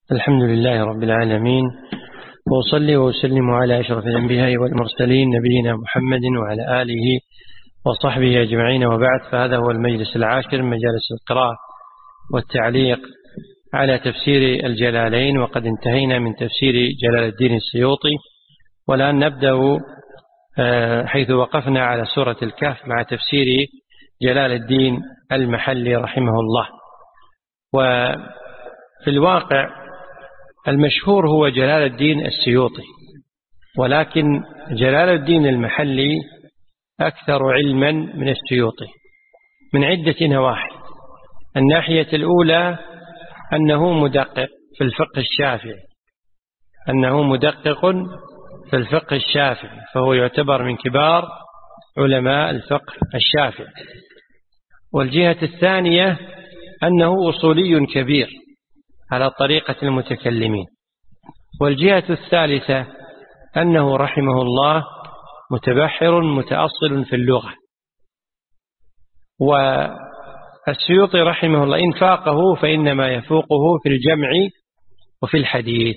الحمد لله رب العالمين، وأصلي وأسلم على أشرف الأنبياء والمرسلين نبينا محمد وعلى آله وصحبه أجمعين، وبعد. فهذا هو المجلس العاشر من مجالس القراءة والتعليق على تفسير الجلالين، وقد انتهينا من تفسير جلال الدين السيوطي، والآن نبدأ حيث وقفنا على سورة الكهف مع تفسير جلال الدين المحلي رحمه الله. وفي الواقع المشهور هو جلال الدين السيوطي، ولكن جلال الدين المحلي أكثر علما من السيوطي من عدة نواحي. الناحية الأولى أنه مدقق في الفقه الشافعي، فهو يعتبر من كبار علماء الفقه الشافعي. والجهة الثانية أنه أصولي كبير على طريقة المتكلمين. والجهة الثالثة أنه رحمه الله متبحر متأصل في اللغة. والسيوطي رحمه الله إن فاقه فإنما يفوقه في الجمع وفي الحديث.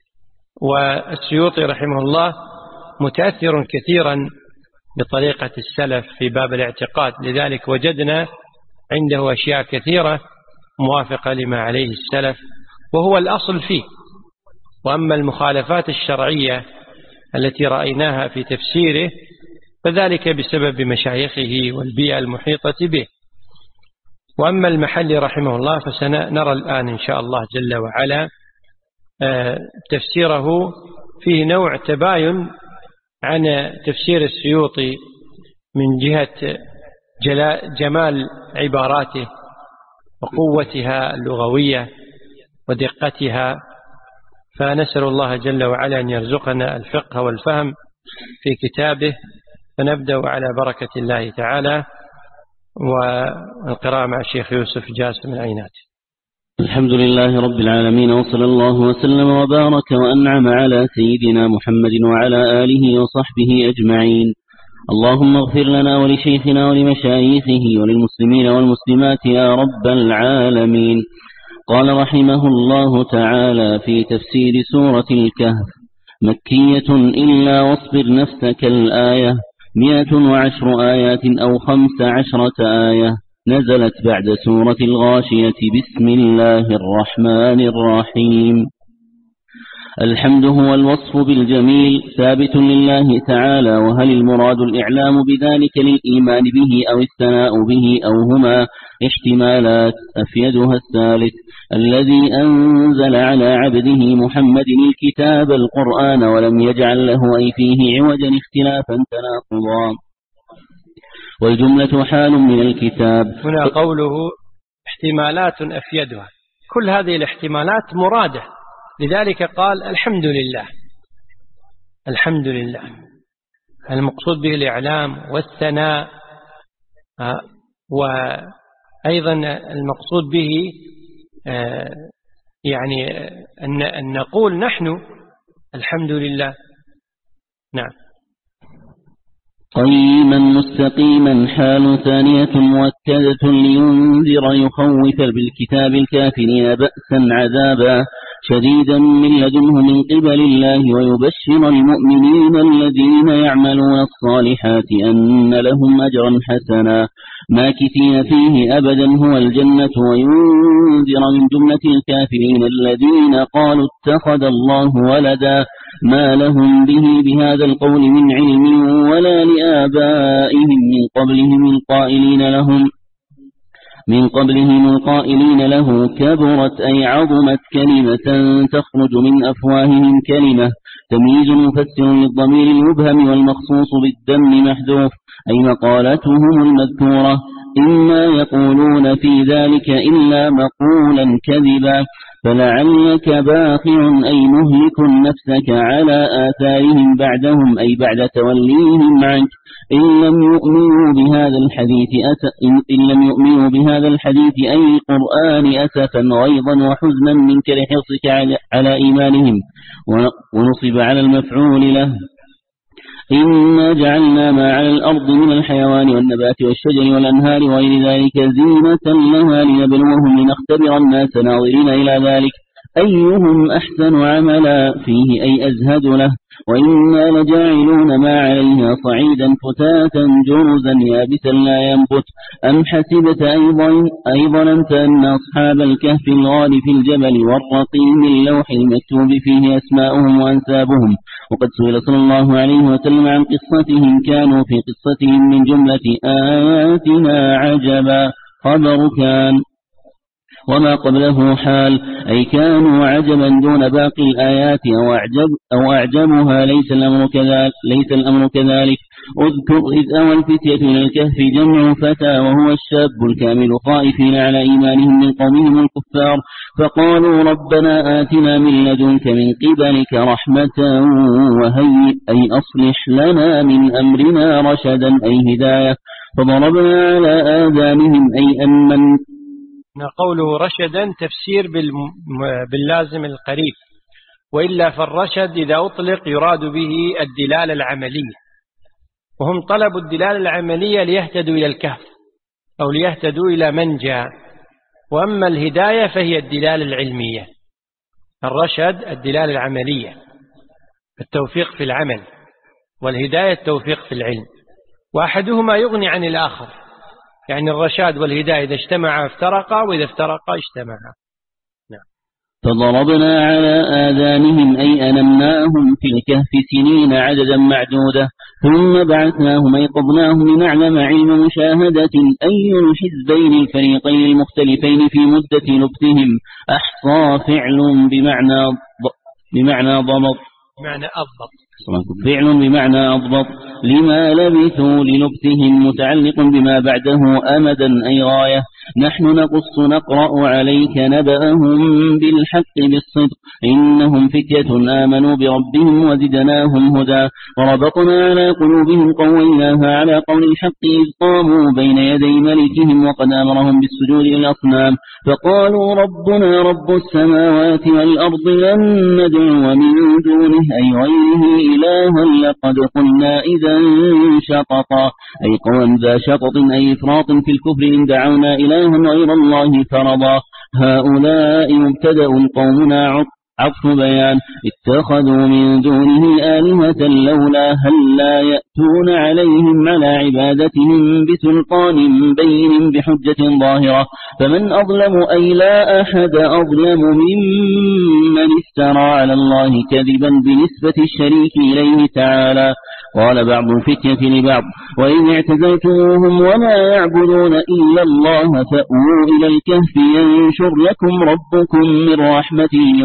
والسيوطي رحمه الله متأثر كثيرا بطريقة السلف في باب الاعتقاد، لذلك وجدنا عنده أشياء كثيرة موافقة لما عليه السلف، وهو الأصل فيه. وأما المخالفات الشرعية التي رأيناها في تفسيره فذلك بسبب مشايخه والبيئة المحيطة به. وأما المحلي رحمه الله فسنرى الآن إن شاء الله جل وعلا تفسيره فيه نوع تباين عن تفسير السيوطي من جهة جمال عباراته وقوتها اللغوية ودقتها. فنسأل الله جل وعلا أن يرزقنا الفقه والفهم في كتابه. فنبدأ على بركة الله تعالى، والقراءة مع الشيخ يوسف جاسم العينات. الحمد لله رب العالمين، وصلى الله وسلم وبارك وأنعم على سيدنا محمد وعلى آله وصحبه أجمعين. اللهم اغفر لنا ولشيخنا ولمشايخه وللمسلمين والمسلمات يا رب العالمين. قال رحمه الله تعالى في تفسير سورة الكهف: مكية إلا واصبر نفسك الآية 110 آيات أو 15 آية، نزلت بعد سورة الغاشية. بسم الله الرحمن الرحيم. الحمد هو الوصف بالجميل ثابت لله تعالى، وهل المراد الإعلام بذلك للإيمان به أو الثناء به أو هما؟ احتمالات، أفيدها الثالث: الذي أنزل على عبده محمد الكتاب القرآن ولم يجعل له أي فيه عوجا اختلافا تناقضا. والجملة حال من الكتاب. هنا قوله احتمالات أفيدها، كل هذه الاحتمالات مرادة، لذلك قال الحمد لله. الحمد لله المقصود به الإعلام والثناء، وأيضا المقصود به يعني أن نقول نحن الحمد لله. نعم. قيما مستقيما حال ثانية مؤكدة لينذر يخوف بالكتاب الكافرين بأسا عذابا شديدا من لدنه من قبل الله، ويبشر المؤمنين الذين يعملون الصالحات أن لهم أجرا حسنا ماكثين فيه أبدا هو الجنة، وينذر من جملة الكافرين الذين قالوا اتخذ الله ولدا ما لهم به بهذا القول من علم ولا لآبائهم من قبلهم القائلين له كبرت أي عظمت كلمة تخرج من أفواههم، كلمة تمييز مفسر للضمير المبهم والمخصوص بالدم محذوف، أي مقالتهم المذكورة. إما يقولون في ذلك إلا مقولا كذبا، فلعلك باخع أي مهلك نفسك على آثارهم بعدهم أي بعد توليهم عنك، إن لم يؤمنوا بهذا الحديث أي القرآن أسفا غيظا وحزنا منك لحرصك على إيمانهم. ونصب على المفعول له: إنا جعلنا ما على الأرض من الحيوان والنبات والشجر والأنهار وغير ذلك زينة لها لنبلوهم لنختبر الناس ناظرين إلى ذلك، أيهم أحسن عملا فيه أي أزهد له. وإنا لجاعلون ما عليها صعيدا فتاتا جرزا يابسا لا ينبت. أم حسبت أيضا أنت أن أصحاب الكهف الغار في الجبل والرقيم اللوح المكتوب فيه أسماؤهم وأنسابهم. وقد سئل صلى الله عليه وسلم عن قصتهم كانوا في قصتهم من جملة آياتنا عجبا خبر كان وما قبله حال، أي كانوا عجبا دون باقي الآيات أو أعجبها. ليس الأمر كذلك. اذكر إذ أوى الفتية إلى الكهف جمع فتى وهو الشاب الكامل خائفين على إيمانهم من قومهم الكفار، فقالوا ربنا آتنا من لدنك من قبلك رحمة وهيئ أي أصلح لنا من أمرنا رشدا أي هداية. فضربنا على آذانهم أي أن قوله رشدا تفسير باللازم القريب، وإلا فالرشد إذا أطلق يراد به الدلالة العملية، وهم طلبوا الدلالة العملية ليهتدوا إلى الكهف أو ليهتدوا إلى منجى. وأما الهداية فهي الدلالة العلمية. الرشد الدلالة العملية، التوفيق في العمل، والهداية التوفيق في العلم، وأحدهما يغني عن الآخر. يعني الرشاد والهداية إذا اجتمعا افترقا، وإذا افترقا اجتمعا. فضربنا على آذانهم أي أنمناهم في الكهف سنين عددا معدودة، ثم بعثناهم أي قضناهم لنعلم علم مشاهدة أي الحزبين الفريقين المختلفين في مدة لبثهم. أحصى فعل بمعنى ضبط، فعل بمعنى أضبط لما لبثوا للبثهم، متعلق بما بعده أمدا أي غاية. نحن نقرأ عليك نبأهم بالحق بالصدق إنهم فتية آمنوا بربهم وزدناهم هدى. وربطنا على قلوبهم قويناها على قول الحق إذ قاموا بين يدي ملكهم وقد أمرهم بالسجود للأصنام، فقالوا ربنا رب السماوات والأرض لن ندعو من دونه أي غيره إلها لقد قلنا إذا شططا أي قولا ذا شطط أي إفراط في الكفر إن دعونا إلها غير الله فرضا. هؤلاء مبتدأ قومنا عطف بيان اتخذوا من دونه آلهة لولا هل لا يأتون عليهم على عبادتهم بسلطان بين بحجة ظاهرة. فمن أظلم أي لا أحد أظلم ممن افترى على الله كذبا بنسبة الشريك إليه تعالى. قال بعض الفتية لبعض وإن اعتزلتموهم وما يعبدون إلا الله فأووا إلى الكهف ينشر لكم ربكم من رحمته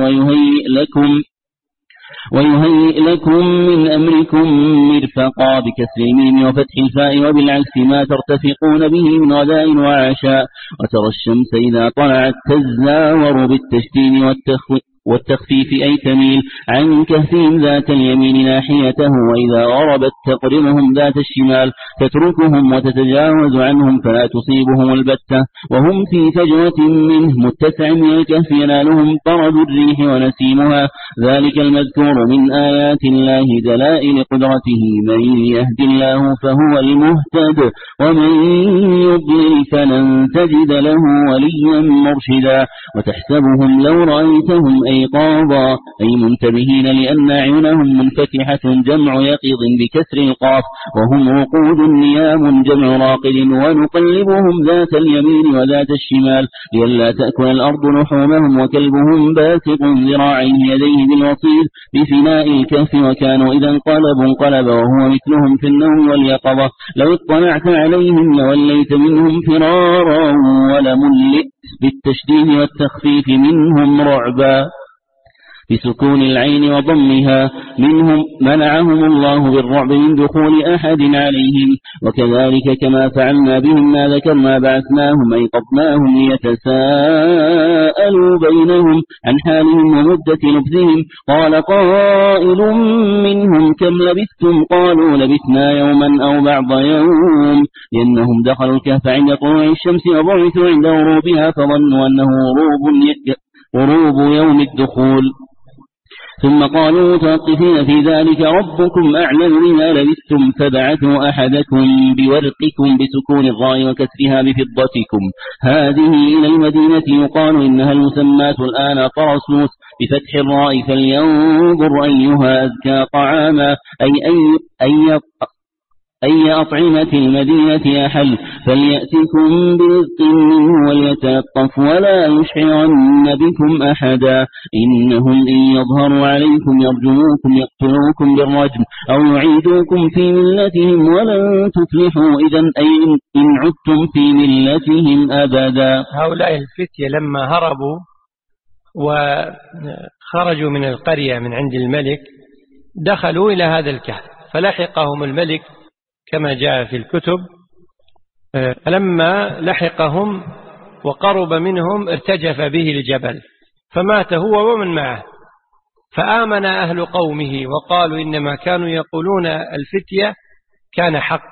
ويهيئ لكم من أمركم مرفقا بكسر الميم وفتح الفاء وبالعكس ما ترتفقون به من غداء وعشاء. وترى الشمس إذا طلعت تزاور بالتشديد والتخفيف أي تميل عن كهفهم ذات اليمين ناحيته، وإذا غربت تقربهم ذات الشمال تتركهم وتتجاوز عنهم فلا تصيبهم البتة، وهم في فجوة منه متسع من الكهف ينالهم طرد الريح ونسيمها. ذلك المذكور من آيات الله دلائل قدرته، من يهد الله فهو المهتد ومن يضلل فلن تجد له وليا مرشدا. وتحسبهم لو رأيتهم أيقاظا أي منتبهين لأن أعينهم منفتحة جمع يقظ بكسر القاف، وهم رقود نيام جمع راقد. ونقلبهم ذات اليمين وذات الشمال لئلا تأكل الأرض لحومهم، وكلبهم باسق ذراعيه يديه بالوصيد بفناء الكهف، وكانوا إذا انقلب وهو مثلهم في النوم واليقظة. لو اطلعت عليهم لوليت منهم فرارا ولملئت بالتشديد والتخفيف منهم رعبا بسكون العين وضمها. منهم منعهم الله بالرعب من دخول أحد عليهم، وكذلك كما فعلنا بهم ما ذكرنا بعثناهم أي قضناهم ليتساءلوا بينهم عن حالهم ومدة لبثهم. قال قائل منهم كم لبثتم قالوا لبثنا يوما أو بعض يوم، لأنهم دخلوا الكهف عند طلوع الشمس وبعثوا عند غروبها فظنوا أنه غروب يوم الدخول. ثم قالوا متوقفين في ذلك ربكم أعلم بما لبثتم فبعثوا أحدكم بورقكم بسكون الراء وكسرها بفضتكم هذه إلى المدينة يقال إنها المسماة الآن طرسوس بفتح الراء فلينظر أيها أزكى طعاما أي أطعمة المدينة أحل فليأتكم برزق منه وليتلطف ولا يشعرن بكم أحدا إنهم إن يظهروا عليكم يرجموكم يقتلوكم بالرجم أو يعيدوكم في ملتهم ولن تفلحوا إذا أي إن عدتم في ملتهم أبدا. هؤلاء الفتية لما هربوا وخرجوا من القرية من عند الملك دخلوا إلى هذا الكهف فلحقهم الملك كما جاء في الكتب. لما لحقهم وقرب منهم ارتجف به الجبل فمات هو ومن معه فآمن أهل قومه وقالوا إنما كانوا يقولون الفتية كان حق.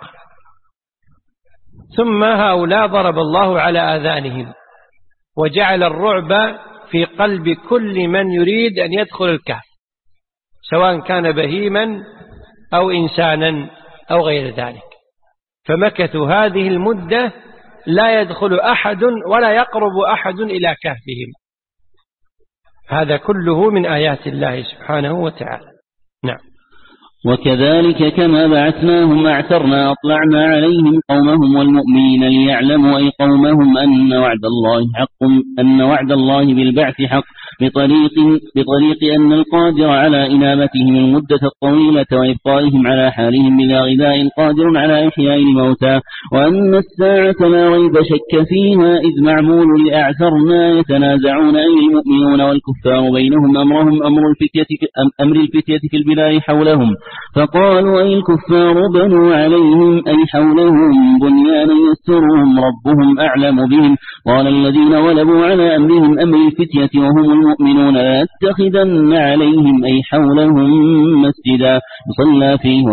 ثم هؤلاء ضرب الله على آذانهم وجعل الرعب في قلب كل من يريد أن يدخل الكهف سواء كان بهيما أو إنسانا أو غير ذلك فمكثوا هذه المدة لا يدخل أحد ولا يقرب أحد إلى كهفهم. هذا كله من آيات الله سبحانه وتعالى. نعم. وكذلك كما بعثناهم أعثرنا أطلعنا عليهم قومهم والمؤمنين ليعلموا أي قومهم أن وعد الله بالبعث حق بطريق أن القادر على إنامتهم المدة الطويلة وإبقائهم على حالهم بلا غذاء قادر على إحياء الموتى وأن الساعة لا ريب شك فيها إذ معمول لأعثرنا يتنازعون أي المؤمنون والكفار بينهم أمر الفتية في البلاد حولهم فقالوا أي الكفار بنوا عليهم أي حولهم بنيانا يسترهم ربهم أعلم بهم قال الذين غلبوا على أمرهم أمر الفتية وهم المؤمنون لا يتخذن عليهم أي حولهم مسجدا يصلى فيه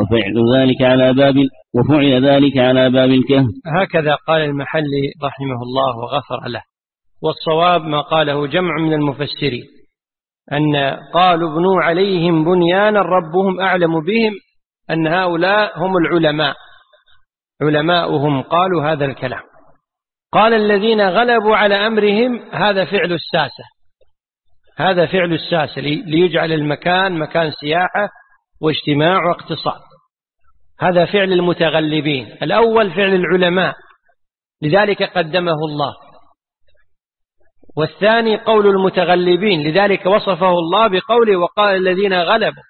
وفعل ذلك على باب الكهف. هكذا قال المحلي رحمه الله وغفر له. والصواب ما قاله جمع من المفسرين أن قالوا ابنوا عليهم بنيانا ربهم أعلم بهم أن هؤلاء هم العلماء علماؤهم قالوا هذا الكلام. قال الذين غلبوا على أمرهم هذا فعل الساسة ليجعل المكان مكان سياحة واجتماع واقتصاد. هذا فعل المتغلبين. الأول فعل العلماء لذلك قدمه الله. والثاني قول المتغلبين لذلك وصفه الله بقوله وقال الذين غلبوا.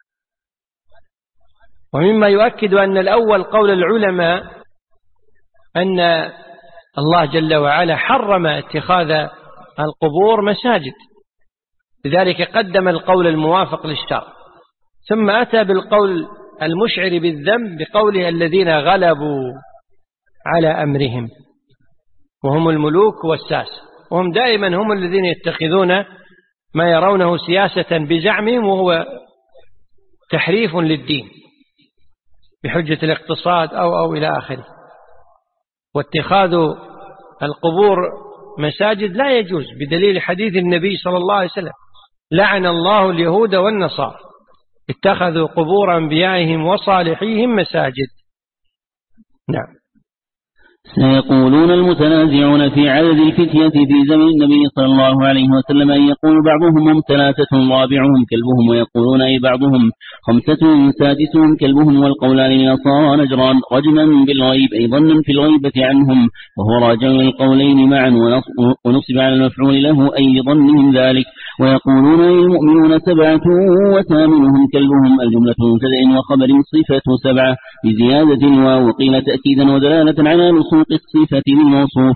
ومما يؤكد أن الأول قول العلماء أن الله جل وعلا حرم اتخاذ القبور مساجد لذلك قدم القول الموافق للشرع ثم أتى بالقول المشعر بالذنب بقوله الذين غلبوا على أمرهم وهم الملوك والساسة وهم دائما هم الذين يتخذون ما يرونه سياسة بزعمهم وهو تحريف للدين بحجة الاقتصاد أو إلى آخره. واتخاذ القبور مساجد لا يجوز بدليل حديث النبي صلى الله عليه وسلم لعن الله اليهود والنصارى اتخذوا قبور أنبيائهم وصالحيهم مساجد. نعم. سيقولون المتنازعون في عدد الفتية في زمن النبي صلى الله عليه وسلم أن يقول بعضهم هم 3 رابعهم كلبهم ويقولون أي بعضهم 5 سادسهم كلبهم والقولان لنصارى نجران رجما بالغيب أي ظنا في الغيبة عنهم وهو راجع القولين معا ونصب على المفعول له أي ظنهم ذلك. ويقولون أي المؤمنون 7 وثامنهم كلبهم الجملة مبتدأ وخبر صفة 7 بزيادة الواو وقيل تأكيدا ودلالة على نصوص الصفة للموصوف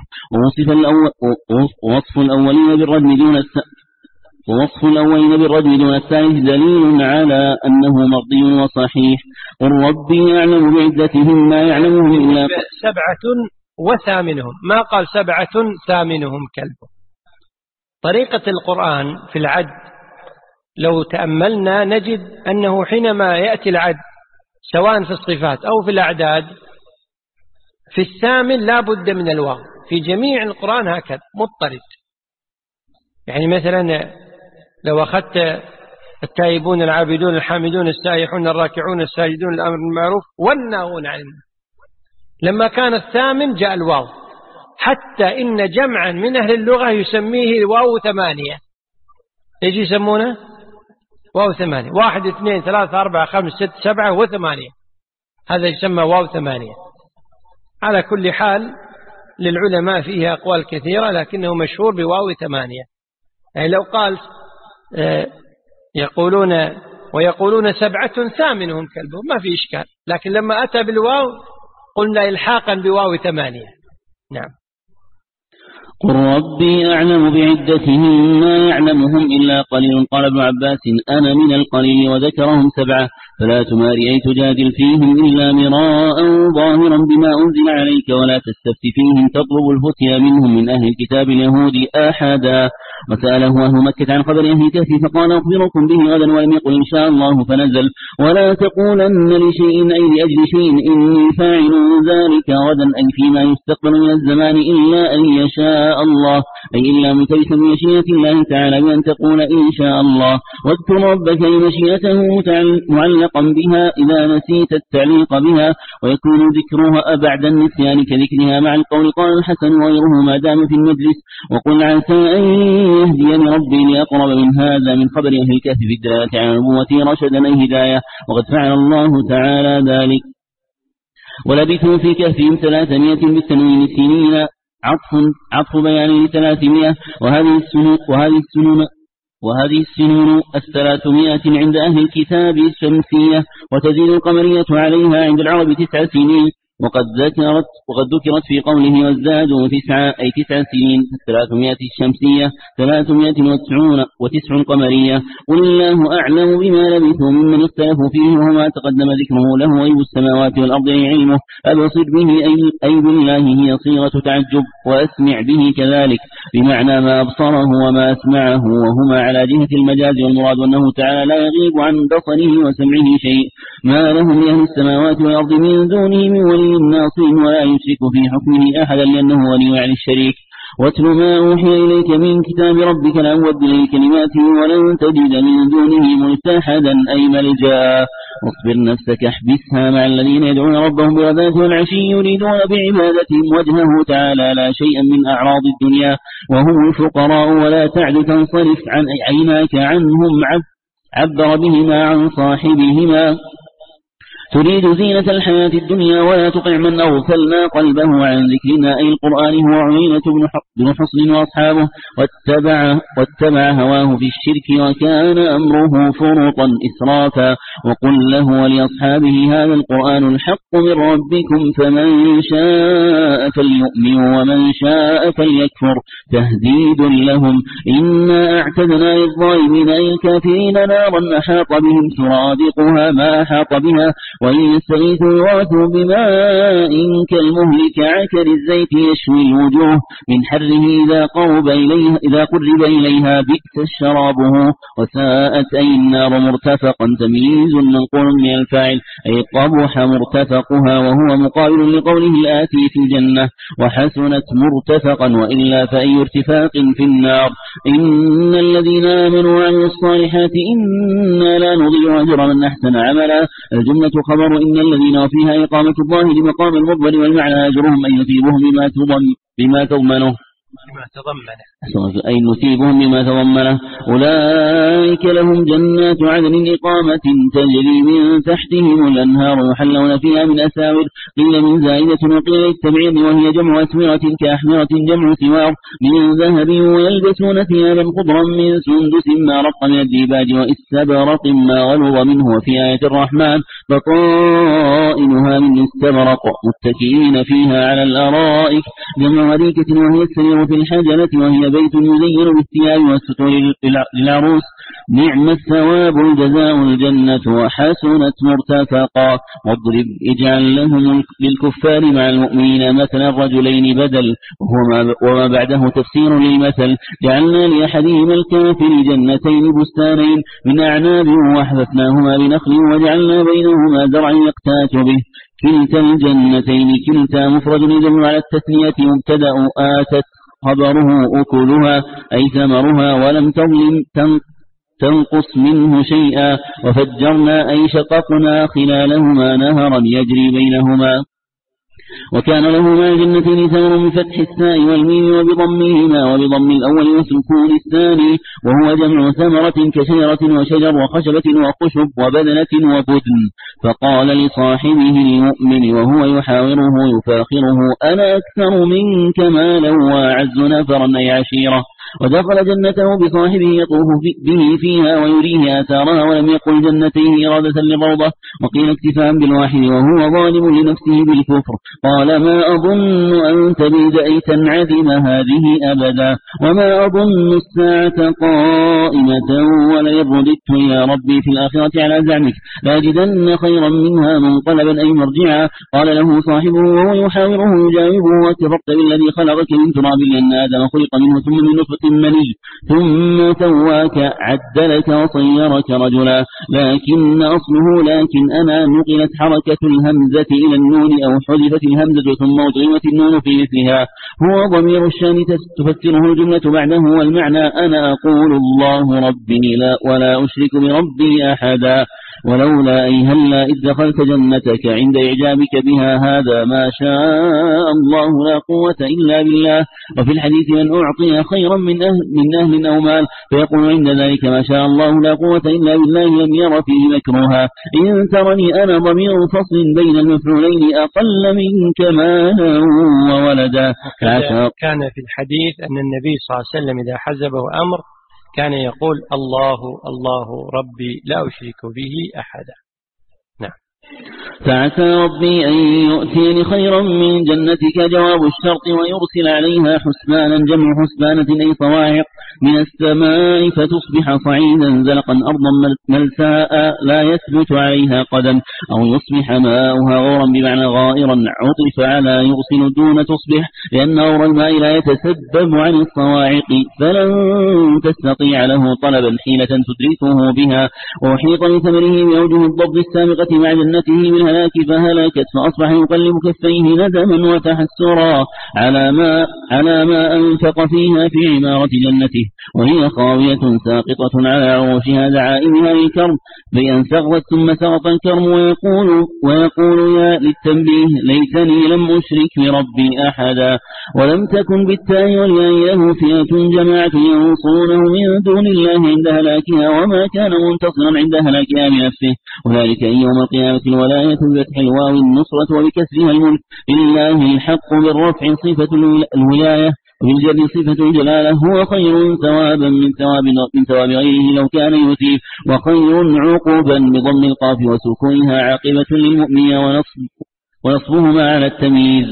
ووصف الأولين بالرجم دون الثالث دليل على أنه مرضي وصحيح. قل ربي يعلم بعدتهم ما يعلمهم إلا 7 وثامنهم ما قال 7 ثامنهم كلبهم. طريقة القرآن في العد لو تأملنا نجد أنه حينما يأتي العد سواء في الصفات أو في الأعداد في الثامن لا بد من الواو في جميع القرآن هكذا مضطرد. يعني مثلا لو أخذت التائبون العابدون الحامدون السائحون الراكعون الساجدون الأمر بالمعروف والناهون عن المنكر. لما كان الثامن جاء الواو، حتى إن جمعا من أهل اللغة يسميه واو 8. يجي يسمونه واو 8، 1 2 3 4 5 6 7 و8، هذا يسمى واو 8. على كل حال للعلماء فيه أقوال كثيرة، لكنه مشهور بواو 8. يعني لو قال ويقولون 7 ثامنهم كلبهم ما في إشكال، لكن لما أتى بالواو قلنا إلحاقا بواو 8. نعم. قل ربي أعلم بعدتهم ما يعلمهم إلا قليل. قال ابن عباس أنا من القليل، وذكرهم 7 فلا تماري أي تجادل فيهم إلا مراء ظاهرا بما أنزل عليك، ولا تستفت فيهم تطلب الفتيا منهم من أهل الكتاب اليهود أحدا. وسأله أهل مكة عن خبر أهل الكهف فقال أخبركم به غدا، ولم يقل إن شاء الله فنزل. ولا تقولن لشيء أي لأجل شيء إني فاعل ذلك غدا، أي فيما يستقبل من الزمان، إلا أن يشاء الله، أي إلا متيسا بمشيئة الله تعالى بأن تقول إن شاء الله. واذكر ربك لمشيئته معلقا بها إذا نسيت التعليق بها، ويكون ذكرها بعد النسيان كذكرها مع القول. قال الحسن وغيره ما دام في المجلس. وقل عسى أن يهديني ربي لأقرب من هذا من خبر أهل الكهف في الدلالة على نبوته رشدا أي هداية، وقد فعل الله تعالى ذلك. ولبثوا في كهفهم 300 بالتنوين سنين، عطف بيان ل300. وهذه السنون 300 عند أهل الكتاب الشمسية، وتزيد القمرية عليها عند العرب 9 سنين. وقد ذكرت في قوله وازدادوا 9 أي 9 سنين، 300 الشمسية 309 قمرية. قل الله أعلم بما لبثوا ممن اختلفوا فيه، وما تقدم ذكره له غيب السماوات والأرض أي علمه. أبصر به أي بالله هي صيغة تعجب، وأسمع به كذلك بمعنى ما أبصره وما أسمعه، وهما على جهة المجاز، والمراد أنه تعالى لا يغيب عن بصره وسمعه شيء. ما لهم لأهل السماوات والأرض من دونه من ولي ناصر، ولا يشرك في حكمه أحدا لأنه ولي عن الشريك. واتل ما أوحي إليك من كتاب ربك لا مبدل لكلماته ولن تجد من دونه ملتحدا أي ملجا. واصبر نفسك احبسها مع الذين يدعون ربهم بالغداة والعشي يريدون بعبادتهم وجهه تعالى لا شيئا من أعراض الدنيا وهم الفقراء، ولا تعد تنصرف عن عيناك عنهم عبر بهما عن صاحبهما تريد زينة الحياة الدنيا. ولا تطع من أغفلنا قلبه عن ذكرنا أي القرآن هو عيينة بن حصن وأصحابه، واتبع هواه في الشرك وكان أمره فرطا إسرافا. وقل له ولأصحابه هذا القرآن الحق من ربكم فمن شاء فليؤمن ومن شاء فليكفر تهديد لهم. إنا أعتدنا للظالمين أي الكافرين نارا أحاط بهم سرادقها ما أحاط بها، وإن يستغيثوا يغاثوا بماء كالمهل كعكر الزيت يشوي الوجوه من حره إذا قرب إليها بئس شرابه وساءت أي النار مرتفقا. تمييز منقول من الفاعل أي قبح مرتفقها، وهو مقابل لقوله الآتي في الجنة وحسنت مرتفقا، وإلا فأي ارتفاق في النار. إن الذين آمنوا وعملوا الصالحات إنا لا نضيع أجر من أحسن عملا. الجملة خبر إن الذين وفيها إقامة الظاهر مقام المضمر، والمعنى أجرهم أن يثيبهم بما تضمنه أي نثيبهم بما تضمنه. أولئك لهم جنات عدن إقامة تجري من تحتهم الأنهار يحلون فيها من أساور قيل من زائدة وقيل للتبعيض، وهي جمع أسورة كأحمرة جمع سوار من ذهب، ويلبسون ثيابا خضرا من سندس ما رق من الديباج واستبرق ما غلظ منه. وفي آية الرحمن بطائنها من استبرق متكئين فيها على الأرائك جمع أريكة، وهي السرير في الحجلة، وهي بيت يزين بالثياب والستور للعروس. نعم الثواب الجزاء الجنة وحسنت مرتفقا. واضرب اجعل لهم للكفار مع المؤمنين مثلا الرجلين بدل، وما بعده تفسير للمثل. جعلنا لأحدهما الكافر جنتين بستانين من أعناب وحففناهما بنخل وجعلنا بينهما زرعا يقتات به. كلتا الجنتين كلتا مفرد يدل على التثنية مبتدأ آتت خبره أكلها أي ثمرها، ولم تظلم تنقص منه شيئا، وفجرنا أي شققنا خلالهما نهرا يجري بينهما. وكان له مع الجنتين ثمر بفتح الثاء والميم وبضمهما وبضم الأول وسكون الثاني، وهو جمع ثمرة كشجرة وشجر وخشبة وخشب وبدنة وبدن. فقال لصاحبه المؤمن وهو يحاوره يفاخره: أنا أكثر منك مالا وأعز نفرا أي عشيرة. ودخل جنته بصاحبه يطوف به فيها ويريه آثارها، ولم يقل جنتيه إرادة للروضة، وقيل اكتفاء بالواحد وهو ظالم لنفسه بالكفر. قال: ما أظن أن تبيد أي تنعدم هذه أبدا، وما أظن الساعة قائمة، ولئن رددت إلى ربي في الآخرة على زعمك لأجدن خيرا منها منقلبا أي مرجعا. قال له صاحبه وهو يحاوره يجاوبه: وكفرت بالذي خلقك من تراب، لأن آدم خلق منه ثم من نطفة مني ثم سواك عدلك وصيرك رجلا. لكن أصله لكن أنا نقلت حركة الهمزة إلى النون أو حذفت الهمزة ثم أضغمت النون في مثلها. هو ضمير الشان تفسره الجملة بعده، والمعنى أنا أقول الله ربي لا ولا أشرك بربي أحدا. ولولا أي هلا إذ دخلت جنتك عند إعجابك بها هذا ما شاء الله لا قوة إلا بالله. وفي الحديث: من أعطي خيرا من أهل أو مال فيقول عند ذلك ما شاء الله لا قوة إلا بالله لم ير فيه مكروها. إن ترني أنا ضمير فصل بين المفعولين أقل منك مالا وولدا. كان في الحديث أن النبي صلى الله عليه وسلم إذا حزبه أمر كان يقول: الله الله ربي لا أشرك به أحدا. نعم. فعسى ربي أن يؤتيني خيرا من جنتك جواب الشرط، ويرسل عليها حسبانا جمع حسبانة أي صواعق من السماء فتصبح صعيدا زلقا أرضا ملساء لا يثبت عليها قدم، أو يصبح ماؤها غورا بمعنى غائرا عطف على يغسل دون تصبح، لأن غور الماء لا يتسبب عن الصواعق، فلن تستطيع له طلبا حيلة تدركه بها. وحيط لثمره بأوجه الضبط السابقة مع جنته بالهلاك فهلكت، فأصبح يقلب كفيه ندما وتحسرا على ما أنفق فيها في عمارة جنته، وهي خاوية ساقطة على عروشها دعائمها للكرم، بأن سقطت ثم سقط الكرم، ويقول يا للتنبيه ليتني لم أشرك بربي أحدا. ولم تكن بالتاء والياء له فئة جماعة ينصرونه من دون الله عند هلاكها، وما كان منتصرا عند هلاكها بنفسه، وذلك أن يوم القيامة الولاية بفتح الواو النصرة وبكسرها الملك لله الحق بالرفع صفة الولاية وبالجر صفة الجلالة. هو خير ثوابا من ثواب غيره لو كان يثيب، وخير عقوبا بضم القاف وسكونها عاقبة للمؤمن ونصبهما على التمييز.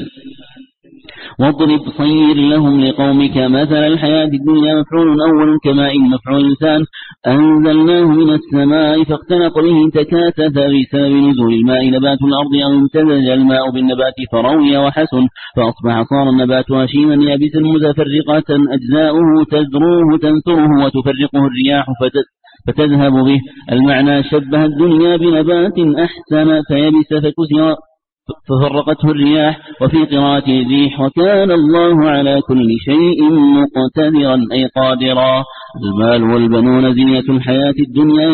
واضرب صير لهم لقومك مثل الحياة الدنيا مفعول أول كماء مفعول لسان أنزلناه من السماء فاختلط به تكاثف بسبب نزول الماء نبات الأرض، أو امتزج الماء بالنبات فروي وحسن، فأصبح صار النبات هشيما يابسا متفرقة أجزاؤه تذروه تنثره وتفرقه الرياح فتذهب به. المعنى شبه الدنيا بنبات أحسن فيبس فكسر ففرقته الرياح، وفي قراءة الريح وكان الله على كل شيء مقتدرا أي قادرا. المال والبنون زينة الحياة الدنيا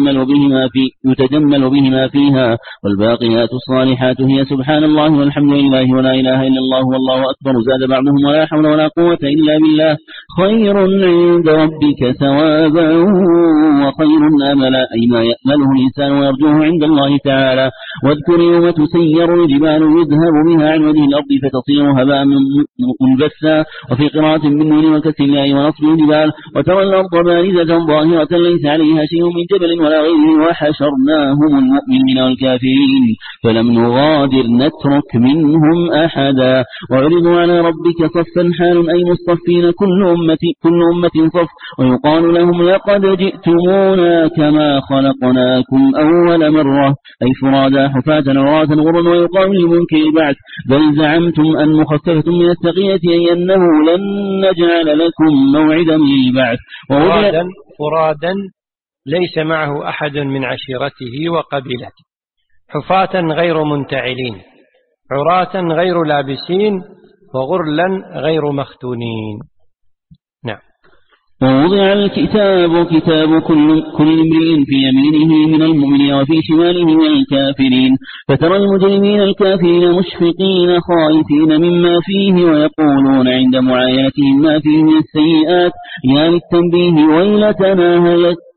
يتجمل بهما فيها، والباقيات الصالحات هي سبحان الله والحمد لله ولا إله إلا الله والله أكبر. زاد بعضهم ولا حول ولا قوة إلا بالله خير عند ربك ثوابا وخير أملا، أي ما يأمله الإنسان ويرجوه عند الله تعالى. واذكر يوم تسير الجبال يذهب بها عن وجه الأرض فتصير هباء منبثا، وفي قراءة بالنون وكسر الياء ونصب الجبال. وترى الأرض بارزة ظاهرة ليس عليها شيء من جبل ولا غيره، وحشرناهم المؤمنين والكافرين فلم نغادر نترك منهم أحدا. وعرضوا على ربك صفا حال أي مصطفين كل أمة صف، ويقال لهم لقد جئتمونا كما خلقناكم أول مرة أي فرادا حفاة عراة غرا. ويقال لمنكر البعث بل زعمتم أن مخففة من التقية أي أنه لن نجعل لكم موعدا للبعث. فرادا ليس معه أحد من عشيرته وقبيلته، حفاة غير منتعلين، عراة غير لابسين، وغرلا غير مختونين. نعم. ووضع الكتاب كتاب كل امرئ في يمينه من المؤمنين وفي شماله من الكافرين فترى المجرمين الكافرين مشفقين خائفين مما فيه ويقولون عند معاينتهم ما فيه من السيئات يا للتنبيه ويلتنا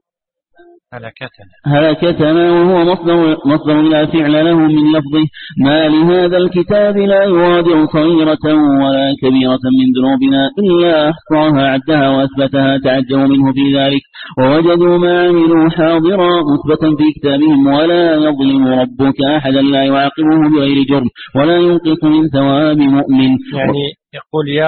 هلكتنا وهو مصدر لا فعل له من لفظه ما لهذا الكتاب لا يغادر صغيرة ولا كبيرة من ذنوبنا إلا أحصاها عدها وأثبتها تعجوا منه في ذلك ووجدوا ما عملوا حاضرا مثبتا في كتابهم ولا يظلم ربك أحدا لا يعاقبه بغير جرم ولا ينقص من ثواب مؤمن. يعني يقول يا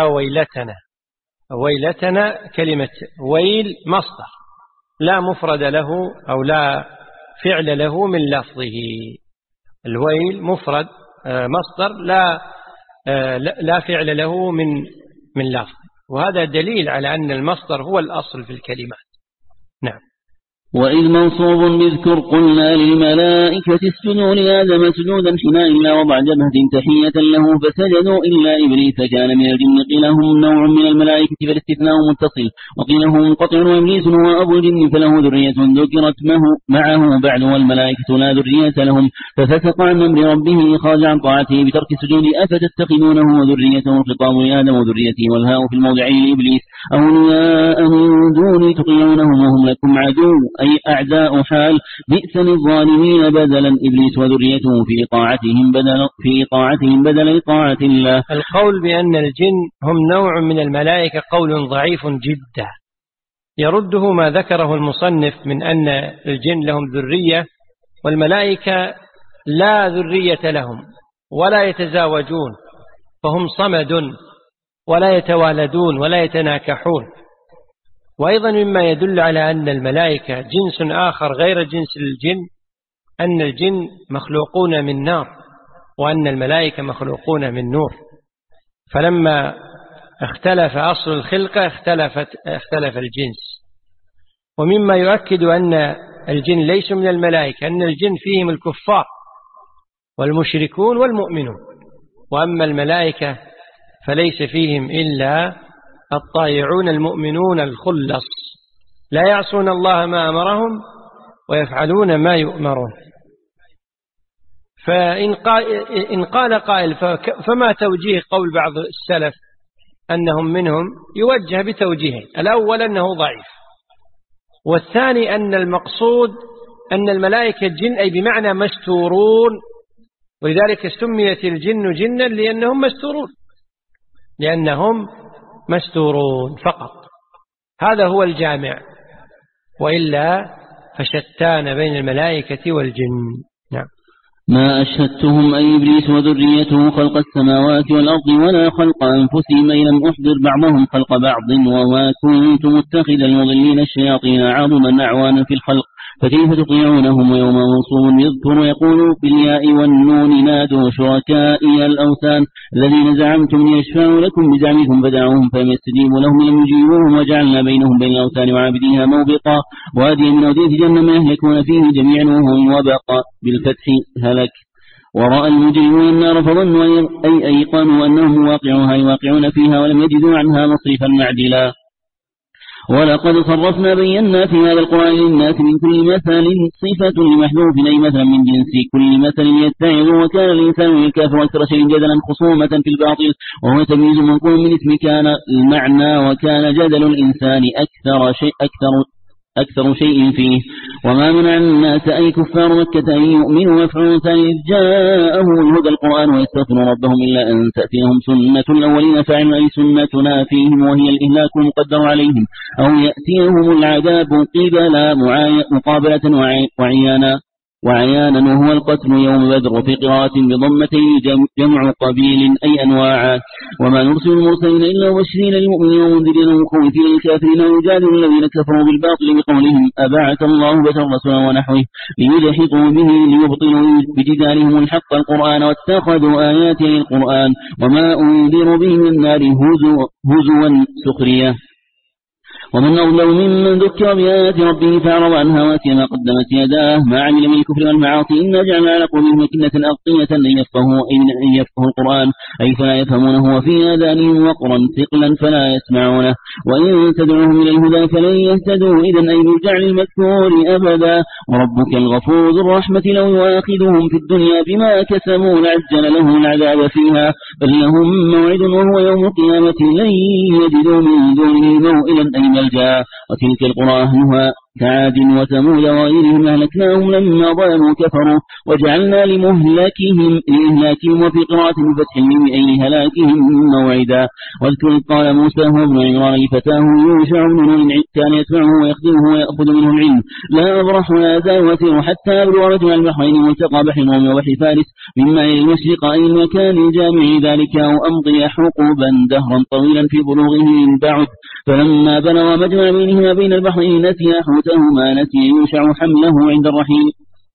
ويلتنا كلمة ويل مصدر لا مفرد له أو لا فعل له من لفظه. الويل مفرد مصدر لا فعل له من لفظه، وهذا دليل على أن المصدر هو الأصل في الكلمات. نعم. وإذ منصوب بذكر قلنا للملائكة اسجدوا لآدم سجودا حين إلا وضع جبهة تحية له فسجدوا إلا إبليس كان من الجن قيل هم نوع من الملائكة فالاستثناء متصل وقيل هو منقطع وإبليس هو أبو الجن فله ذرية ذكرت معه بعد والملائكة لا ذرية لهم ففسق عن أمر ربه خرج عن طاعته بترك السجود أفتتخذونه وذريته الخطاب لآدم وذريته والهاء في الموضعين لإبليس أولياء من دون تطيعونهم وهم لكم عدو أي أعداء حال بئس للظالمين بدلا إبليس وذريته في طاعتهم بدل طاعة الله. القول بأن الجن هم نوع من الملائكة قول ضعيف جدا يرده ما ذكره المصنف من أن الجن لهم ذرية والملائكة لا ذرية لهم ولا يتزاوجون فهم صمد ولا يتوالدون ولا يتناكحون. وأيضا مما يدل على أن الملائكة جنس آخر غير جنس الجن أن الجن مخلوقون من نار وأن الملائكة مخلوقون من نور، فلما اختلف أصل الخلقة اختلف الجنس. ومما يؤكد أن الجن ليسوا من الملائكة أن الجن فيهم الكفار والمشركون والمؤمنون، وأما الملائكة فليس فيهم إلا الطائعون المؤمنون الخلص لا يعصون الله ما أمرهم ويفعلون ما يؤمرون. فإن قال قائل فما توجيه قول بعض السلف أنهم منهم يوجه بتوجيهين: الأول أنه ضعيف، والثاني أن المقصود أن الملائكة جن أي بمعنى مستورون، ولذلك سميت الجن جنا لأنهم مستورون فقط. هذا هو الجامع، وإلا فشتان بين الملائكة والجن. نعم. ما أشهدتهم أي إبليس وذريته خلق السماوات والأرض ولا خلق أنفسهم أي لم أحضر بعضهم خلق بعض وما كنت متخذ المضلين الشياطين عظما أعوانا في الخلق فكيف تطيعونهم ويوم منصوب يذكر يقول بالياء والنون نادوا شركائي الأوثان الذين زعمتم ليشفعوا لكم بزعمكم فدعوهم فلم يستجيبوا لهم لم يجيبوهم وجعلنا بينهم بين الأوثان وعابديها موبقا واديا من أودية جهنم يهلكون فيه جميعا وهم وبقى بالفتح هلك. ورأى المجرمون النار فظنوا أي أيقنوا أنهم يواقعون فيها ولم يجدوا عنها مصرفا معدلا. ولقد صرفنا بينا في هذا القرآن للناس من كل مثل صفة لمحذوف أي مثلا من جنس كل مثل يتعظ وكان الإنسان الكافر أكثر شيء جدلا خصومة في الباطل وهو تمييز منقول من اسم كان المعنى وكان جدل الإنسان أكثر شيء فيه. وما منع الناس أي كفار مكة أن يؤمنوا ويفعلوا ثاني جاءهم الهدى القرآن ويستغفروا ربهم إلا أن تأتيهم سنة الأولين فعلا أي سنتنا فيهم وهي الإهلاك المقدر عليهم أو يأتيهم العذاب قبل مقابلة وعيانا وهو القتل يوم بدر في قراءة بضمتين جمع قبيل أي أنواعا. وما نرسل المرسلين إلا مبشرين للمؤمنين ومنذرين ومخوفين للكافرين ويجادل الذين كفروا بالباطل بقولهم أبعث الله بشرا رسولا ونحوه ليدحضوا به ليبطلوا بجدالهم الحق القرآن واتخذوا آيات القرآن وما أنذروا به من النار هزوا سخرية. ومن أظلم ممن ذكر بآيات ربه فأعرض عنها وأتي ما قدمت يداه ما عمل من الكفر والمعاصي إنا جعلنا على قلوبهم أكنة أغطية أن يفقهوا القرآن أي فلا يفهمونه وفي آذانهم وقرا ثقلا فلا يسمعونه وإن تدعوهم إلى الهدى فلن يهتدوا إذا أي بالجعل المذكور أبدا وربك الغفور ذو الرحمة لو يؤاخذهم في الدنيا بما كسبوا لعجل لهم العذاب فيها بل لهم موعد وهو يوم القيامة لن يجدوا من دونه موئلا أي ملجا وتلك القرى أهلها كعاد وثمود وغيرهم أهلكناهم لما ظلموا كفروا وجعلنا لإهلاكهم وفي قراءة بفتح الميم أي هلاكهم موعدا واذكر قال موسى هو ابن عمران لفتاه يوشع بن نون كان يتبعه ويخدمه ويأخذ منه العلم لا أبرح ولا أزال وأسير حتى أبلغ رجل البحرين ملتقى بحر الروم وبحر فارس مما إلى المشرق أي المكان الجامع ذلك أو أمضي حقوبا دهرا طويلا في بلوغه من بعد فلما بلغ مجمع بينهما بين البحرين نسي حوتهما نسي يوشع حمله عند الرحيل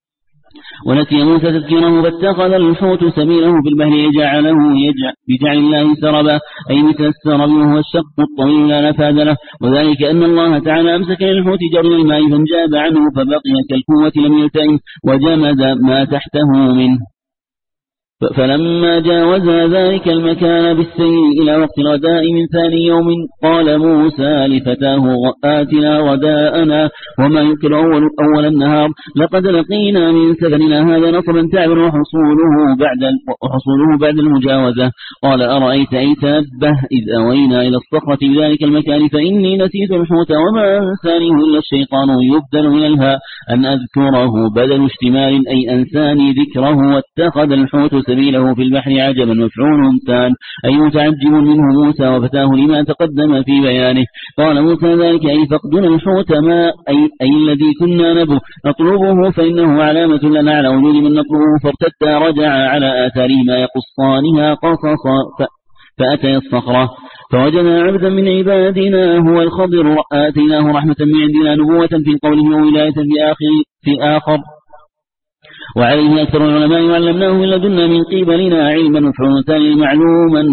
ونسي موسى تذكيره فاتخذ الحوت سبيله في البحر بجعل الله سربا أي مثل السرب وهو الشق الطويل لا نفاذ له وذلك أن الله تعالى أمسك للحوت جري الماء فانجاب عنه فبقي كالقوة لم يلتئم وجمد ما تحته منه فلما جاوزا ذلك المكان بالسير إلى وقت الغداء من ثاني يوم قال موسى لفتاه آتنا غداءنا وما ينكر أول النهار لقد لقينا من سفرنا هذا نصبا تعبر وحصوله بعد المجاوزة قال أرأيت أي تنبه إذ أوينا إلى الصخرة بذلك المكان فإني نسيت الحوت وما أنسانيه إلا الشيطان يبدل من الهاء أن أذكره بدل اشتمال أي أنساني ذكره واتخذ الحوت سبيله في البحر عجبا مفعول إنسان أي متعجب منه موسى وفتاه لما تقدم في بيانه قال موسى ذلك أي فقدنا الحوت ما أي الذي كنا نطلبه فإنه علامة لنا على وجود من نطلبه فارتد رجع على آثارهما يقصانها قصصا فأتي الصخرة فوجدنا عبدا من عبادنا هو الخضر آتيناه رحمة من عندنا نبوة في قوله وولاية في آخر وعليه أكثر العلماء وعلمناه من لدنا من قبلنا علما مفعول ثاني معلوما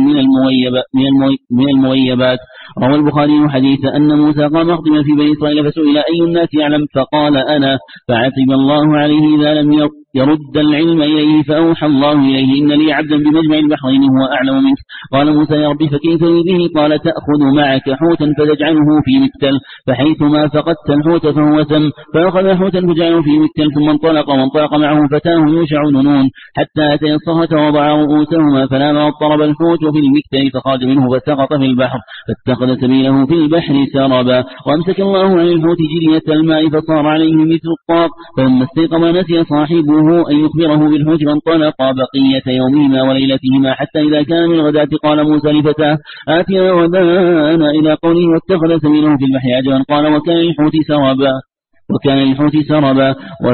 من المغيبات روى البخاري حديث أن موسى قام خطبا في بني إسرائيل فسئل أي الناس يعلم فقال أنا فعتب الله عليه إذا لم يرد العلم إليه فأوحى الله إليه إن لي عبدا بمجمع البحرين هو أعلم منك قال موسى يا ربي فكيف به قال تأخذ معك حوتا فتجعله في مكتل فحيثما فقدت الحوت فهو سم فأخذ حوتا فجعله في مكتل ثم انطلق معه فتاه يوشع نون حتى أتي الصخرة وضع رؤوسهما فنام واضطرب الحوت في المكتل فخرج منه فسقط في البحر فاتخذ سبيله في البحر سربا وأمسك الله عن الحوت جرية الماء فصار عليه مثل الطاق فلما استيقظ نسي صاحبه أن يخبره بالحوت فانطلقا بقية يومهما وليلتهما حتى إذا كان من الغداة قال موسى لفتاه آتنا غداءنا إلى قوله واتخذ سبيله في البحر عجبا قال وكان الحوت سربا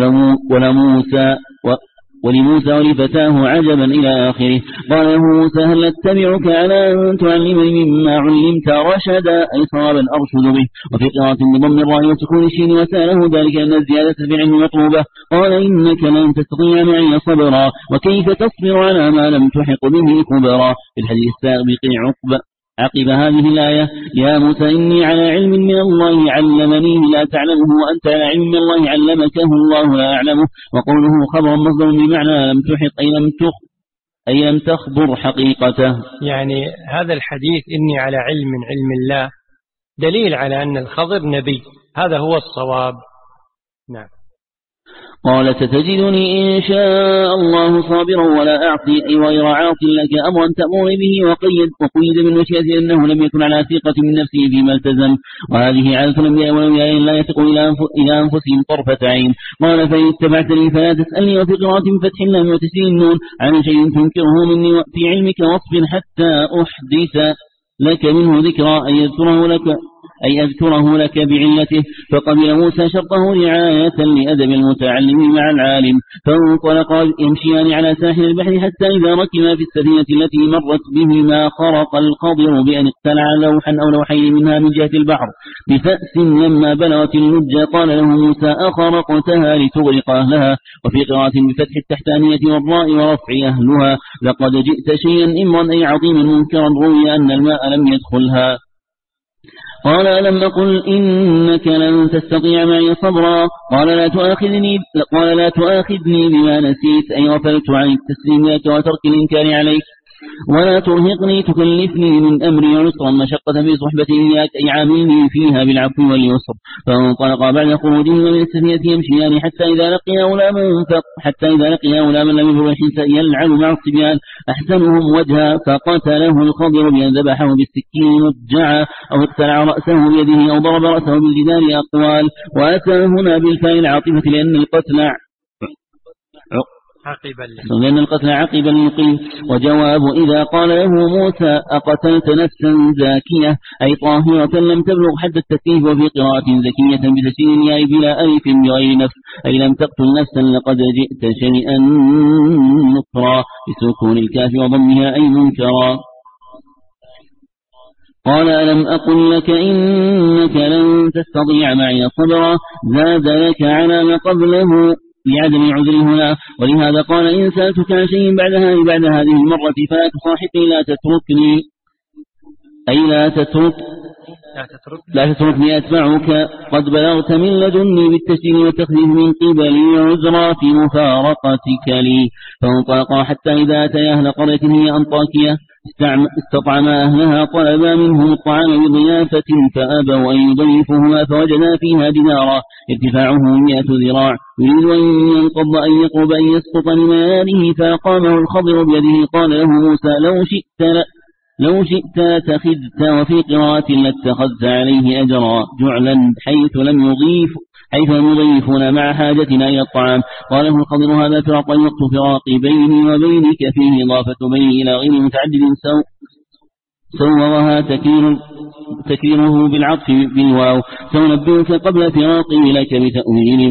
ولموسى ولفتاه عجبا إلى آخره قال له موسى هل أتبعك على أن تعلمني مما علمت رشدا أي صوابا أرشد به وفي قراءة بضم الراء وسكون الشين وسأله ذلك أن الزيادة في العلم مطلوبة قال إنك لن تستطيع معي صبرا وكيف تصبر على ما لم تحق به خبرا في الحديث السابق عقب هذه الآية يا موسى إني على علم من الله علمنيه لا تعلمه وأنت على علم من الله علمكه الله لا أعلمه وقوله خبر مصدر بمعنى لم تحق أي لم تخبر حقيقته يعني هذا الحديث إني على علم الله دليل على أن الخضر نبي هذا هو الصواب. نعم. قال ستجدني إن شاء الله صابرا ولا أعطي غير عاط لك أمرا تأمر به وقيد من مشيئته أنه لم يكن على ثقة من نفسه فيما التزم وهذه عادة الأنبياء والأولياء لا يثقوا إلى أنفسهم طرفة عين. قال فإن اتبعتني فلا تسألني وفي قراءة بفتح اللام وتسليل النون عن شيء تنكره مني في علمك واصبر حتى أحدث لك منه ذكرى أي أذكره لك بعلته فقبل موسى شرطه رعاية لأدب المتعلم مع العالم فانطلقا يمشيان على ساحل البحر حتى إذا ركبا في السفينة التي مرت بهما خرق الخضر بأن اقتلع لوحا أو لوحين منها من جهة البحر بفأس لما بلغت اللجة قال له موسى أخرقتها لتغرق أهلها وفي قراءة بفتح التحتانية والراء ورفع أهلها لقد جئت شيئا إمرا أي عظيما منكرا روي أن الماء لم يدخلها. قال ألم أقل إنك لن تستطيع معي صبرا قال لا تؤاخذني بما نسيت أي غفلت عن التسليمات وترك الإنكار عليك ولا ترهقني تكلفني من أمري عسرا مشقة في صحبتي إياك أي عاملني فيها بالعفو واليسر. فانطلقا بعد خروجهما من السفينة يمشيان حتى إذا لقيا غلاما لم يبرح يلعب مع الصبيان أحسنهم وجها فقتله الخضر بأن ذبحه بالسكين مجعا أو اقتلع رأسه بيده أو ضرب رأسه بالجدار أقوال. وأتى هنا بالفاء العاطفة لأن القتل عقب المقيم. وجواب إذا قال له موسى أقتلت نفسا زاكية أي طاهرة لم تبلغ حد التكليف وفي قراءة زكية بتشديد الياء بلا ألف بغير نفس أي لم تقتل نفسا لقد جئت شيئا نكرا بسكون الكاف وضمها أي منكرا. قال ألم أقل لك إنك لن تستطيع معي صبرا زاد لك على ما قبله لعدم العذر هنا. ولهذا قال إن سألتك عن شيء بعد هذه المرة فلا تصاحبني لا تتركني أي لا تتركني أتبعك قد بلغت من لدني بالتشديد والتخفيف من قبلي عذرا في مفارقتك لي. فانطلقا حتى إذا أتيا أهل قرية هي أنطاكية استطعما أهلها طلبا منهم الطعام بضيافة فأبوا أن يضيفوهما فوجدا فيها دينارا ارتفاعه 100 ذراع يريد أن ينقض أن يقرب أن يسقط من ميانه فأقامه الخضر بيده قال له موسى لو شئت لاتخذت وفي قراءة لاتخذت عليه أجرا جعلا حيث لم يضيفون مع حاجتنا إلى الطعام. قال له الخضر هذا فراق الوقت فراق بيني وبينك فيه إضافة بيني إلى غير متعدد سوّرها تكيره بالعطف بالواو. سنبئك قبل فراقي لك بتأويل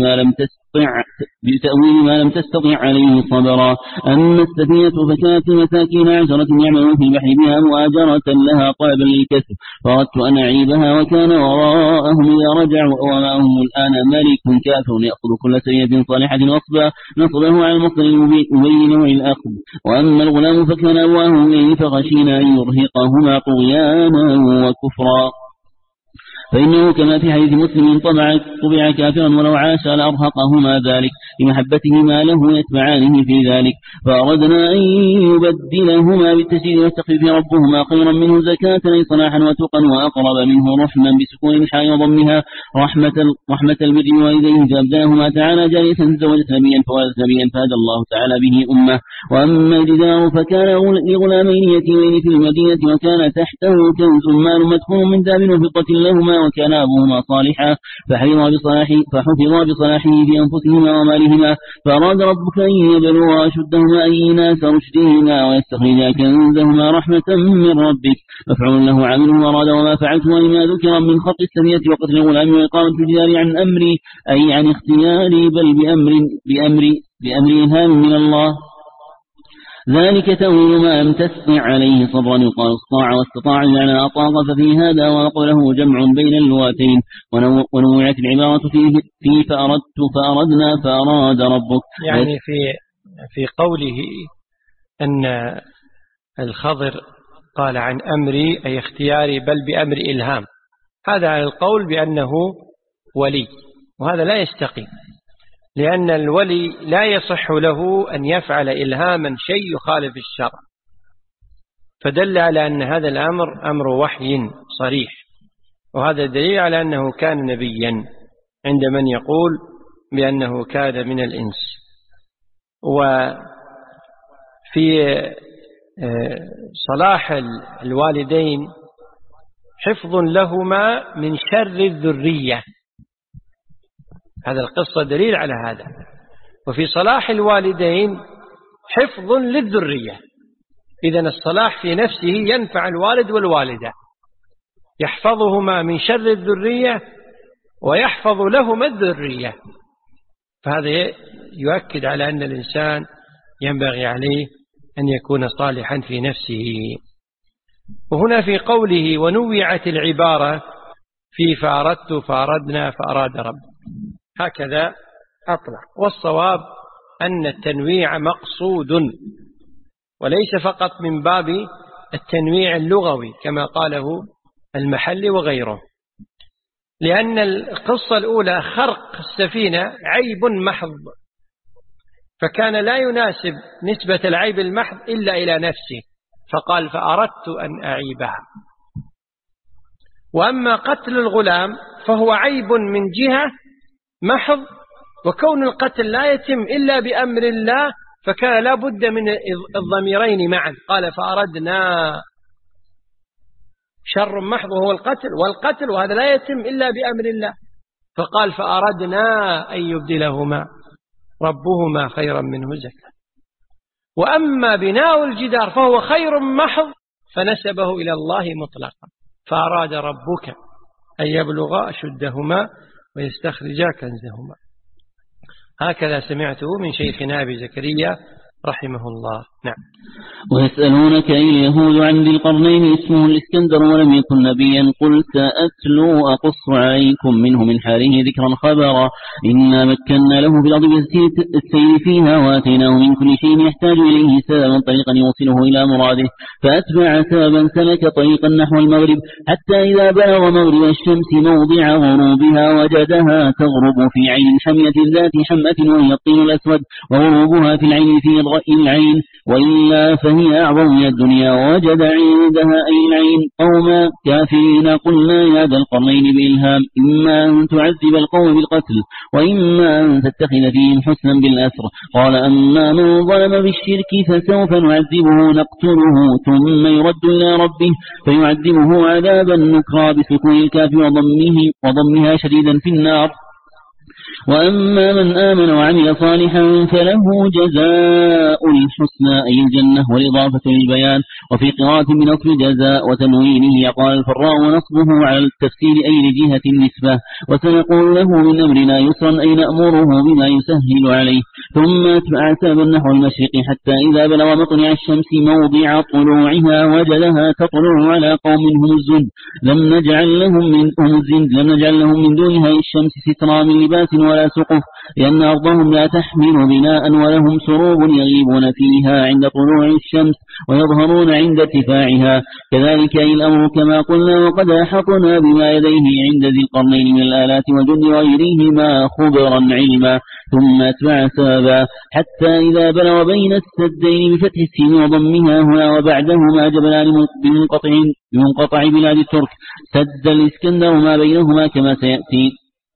ما لم تستطع عليه صبرا. أما السفينة فكانت مساكين 10 يعملون في البحر بها مؤاجرة لها طلبا للكسب فأردت أن أعيبها وكان وراءهم إذا رجعوا وما هم الآن ملك كافر يأخذ كل سفينة صالحة نصبه على المصدر المبين للأخذ. وأما الغلام فكان أبواه إليه فخشينا أن يرهقهما طغيانا وكفرا فإنه كما في حديث مسلم طبع كافرا ولو عاش لأرهقهما ذلك لمحبتهما له يتبعانه في ذلك. فأردنا أن يبدلهما بالتشديد والتخفيف ربهما خيرا منه زكاة أي صلاحا وتقا وأقرب منه رحما بسكون الحاء وضمها رحمة البر والديه فأبدلهما تعالى جالسا تزوجت نبيا فولدت نبيا فهدى الله تعالى به أمة. وأما الجدار فكان لغلامين يتيمين في المدينة وكان تحته كنز مال مدفون من ذهب وفضة لهما وكان أبوهما صالحا فحفظا بصلاحه في أنفسهما ومالهما. فأراد ربك أن يبلغا أشدهما أي ناس رشدهما ويستخرجا كنزهما رحمة من ربك مفعول له عامله أراد وما فعلته لما ذكر من خط السفينة وقتل الغلام وإقامة الجدار عن أمري أي عن اختياري بل بأمر إلهام من الله. ذلك تأويل ما لم تستطع عليه صبرا يقال استطاع واستطاع يعني أطاق ففي هذا وقله جمع بين اللغتين ونوعت العبارة فيه فأردت فأردنا فأراد ربك. يعني في قوله أن الخضر قال عن أمري أي اختياري بل بأمر إلهام هذا على القول بأنه ولي وهذا لا يستقيم لأن الولي لا يصح له أن يفعل إلهاما شيء يخالف الشرع فدل على أن هذا الأمر أمر وحي صريح وهذا دليل على أنه كان نبيا عند من يقول بأنه كان من الإنس. وفي صلاح الوالدين حفظ لهما من شر الذرية هذا القصة دليل على هذا. وفي صلاح الوالدين حفظ للذرية إذن الصلاح في نفسه ينفع الوالد والوالدة يحفظهما من شر الذرية ويحفظ لهما الذرية فهذا يؤكد على أن الإنسان ينبغي عليه أن يكون صالحا في نفسه. وهنا في قوله ونوعت العبارة في فأردت فأردنا فأراد رب هكذا أطلع والصواب أن التنويع مقصود وليس فقط من باب التنويع اللغوي كما قاله المحل وغيره، لأن القصة الأولى خرق السفينة عيب محض، فكان لا يناسب نسبة العيب المحض إلا إلى نفسه، فقال فأردت أن أعيبها. وأما قتل الغلام فهو عيب من جهة محض، وكون القتل لا يتم إلا بأمر الله، فكان لا بد من الضميرين معا. قال فأردنا، شر محض وهو القتل، والقتل وهذا لا يتم إلا بأمر الله، فقال فأردنا أن يبدلهما ربهما خيرا منه زكاة. وأما بناء الجدار فهو خير محض، فنسبه إلى الله مطلقا، فأراد ربك أن يبلغا أشدهما ويستخرجا كنزهما. هكذا سمعته من شيخنا أبي زكريا رحمه الله. نعم. ويسألونك أي اليهود عن ذي القرنين اسمه الإسكندر ولم يكن نبيا، قل سأتلو أقص عليكم منه من حاله ذكرا خبرا، إنا مكنا له في الأرض السير فيها وآتيناه من كل شيء يحتاج إليه سببا طريقا يوصله إلى مراده، فأتبع سببا سلك طريقا نحو المغرب حتى إذا بلغ مغرب الشمس موضع غروبها وجدها تغرب في عين حمية ذات حمأة وهي الطين الأسود، وغروبها في العين في رأي العين، وإلا فهي أعظم من الدنيا، ووجد عندها أي العين قوما كافرين. قلنا يا ذا القرنين بإلهام، إما أن تعذب القوم بالقتل وإما أن تتخذ فيهم حسنا بالأسر. قال أما من ظلم بالشرك فسوف نعذبه نقتله ثم يرد إلى ربه فيعذبه عذابا نكرا بسكون الكاف وضمها شديدا في النار. وأما من آمن وعمل صالحا فله جزاء الحسنى أي الجنة، والإضافة للبيان، وفي قراءة بنصب جزاء وتنوينه قال الفراء ونصبه على التفسير أي لجهة النسبة. وسنقول له من أمرنا يسرا أي نأمره بما يسهل عليه. ثم أتبع سبب النحو المشرق حتى إذا بلغ مطلع الشمس موضع طلوعها وجدها تطلع على قوم هم الزند لم نجعل لهم من دونها الشمس سترا من لباس ولا سقف، لأن أرضهم لا تحمل بناء ولهم سروب يغيبون فيها عند طلوع الشمس ويظهرون عند ارتفاعها. كذلك أي الأمر كما قلنا، وقد أحطنا بما يديه عند ذي القرنين من الآلات وجند غيرهما خبرا علما. ثم أتبع سببا حتى إذا بلغ بين السدين بفتح السين وضمها هنا وبعدهما جبلان بمنقطع بلاد الترك، سد الإسكندر ما بينهما كما سيأتي.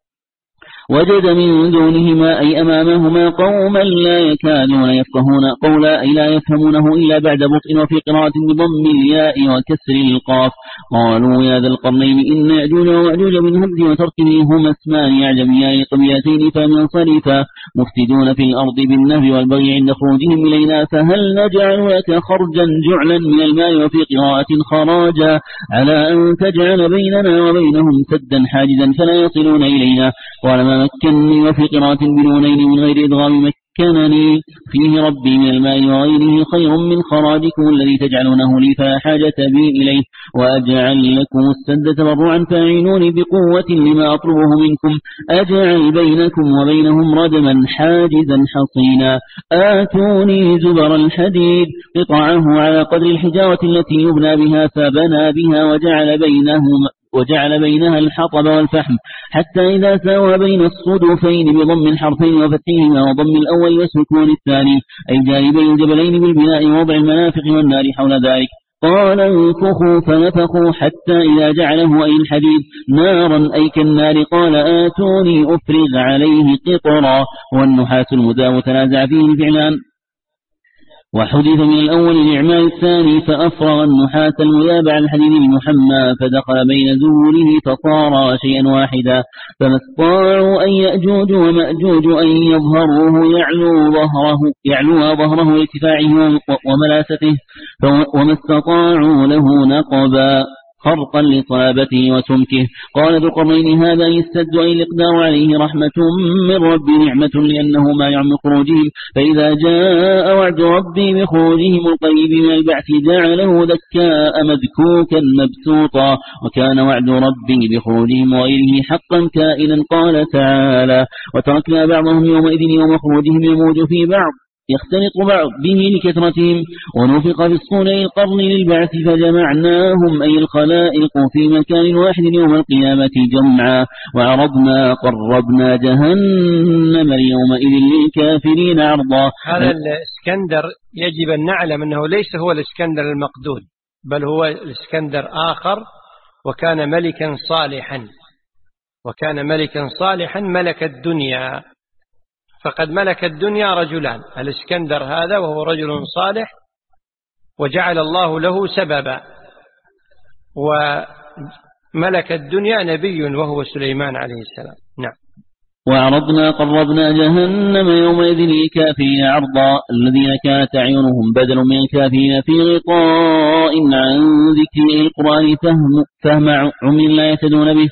وجد من دونهما أي أمامهما قوما لا يكادون يفقهون قولا أي لا يفهمونه إلا بعد بطء، وفي قراءة بضم الياء وكسر القاف. قالوا يا ذا القرنين إن يأجوج ومأجوج من همز وتركه هما اسمان أعجميان قبيلتين فمنصرفا مفسدون في الأرض بالنهب والبغي عند خروجهم إلينا، فهل نجعل لك خرجا جعلا من المال، وفي قراءة خراجا على أن تجعل بيننا وبينهم سدا حاجزا فلا يصلون إلينا. قال ما مكنني، وفي قراءة بنونين من غير إدغام مكنني فيه ربي من الماء وغيره خير من خراجكم الذي تجعلونه لي فلا حاجة بي إليه، وأجعل لكم السد تبرعا فاعينوني بقوة لما أطلبه منكم، أجعل بينكم وبينهم ردما حاجزا حصينا. آتوني زبر الحديد قطعه على قدر الحجارة التي يبنى بها، فبنى بها وجعل بينها الحطب والفحم حتى إذا ساوى بين الصدفين بضم الحرفين وفتحهما وضم الأول وسكون الثاني أي جانبي الجبلين بالبناء ووضع المنافق والنار حول ذلك. قال انفخوا فنفخوا حتى إذا جعله أي الحديد نارا أي كالنار. قال آتوني أفرغ عليه قطرا، والنحاس المذاب تنازع فيه الفعلان وحدث من الأول الإعمال الثاني، فأفرغ النحاس المذاب على الحديد المحمى فدخل بين زوره فصار شيئا واحدا. فما استطاعوا أن يأجوج ومأجوج أن يظهروه يعلو ظهره لارتفاعه وملاسته، وما استطاعوا له نقبا خرقا لصلابته وسمكه. قال ذو القرنين هذا يستد أي الإقدار عليه رحمة من ربي نعمة لأنه ما يعم خروجهم، فإذا جاء وعد ربي بخروجهم القريب من البعث جعله ذكاء مذكوكا مبسوطا، وكان وعد ربي بخروجهم وغيره حقا كائنا. قال تعالى وتركنا بعضهم يومئذ يوم خروجهم يموج في بعض يختلط به لكثرتهم. ونفق في الصور القرن للبعث فجمعناهم أي الخلائق في مكان واحد يوم القيامة جمعا. وعرضنا قربنا جهنم يومئذ للكافرين عرضا. هذا الإسكندر يجب أن نعلم أنه ليس هو الإسكندر المقدود، بل هو الإسكندر آخر، وكان ملكا صالحا ملك الدنيا. فقد ملك الدنيا رجلان، الإسكندر هذا وهو رجل صالح وجعل الله له سببا، وملك الدنيا نبي وهو سليمان عليه السلام. نعم. وعرضنا قربنا جهنم يومئذ للكافرين عرضا. الذين كانت أعينهم بدل من الكافرين في غطاء عن ذكر القرآن فهم عمي لا يهتدون به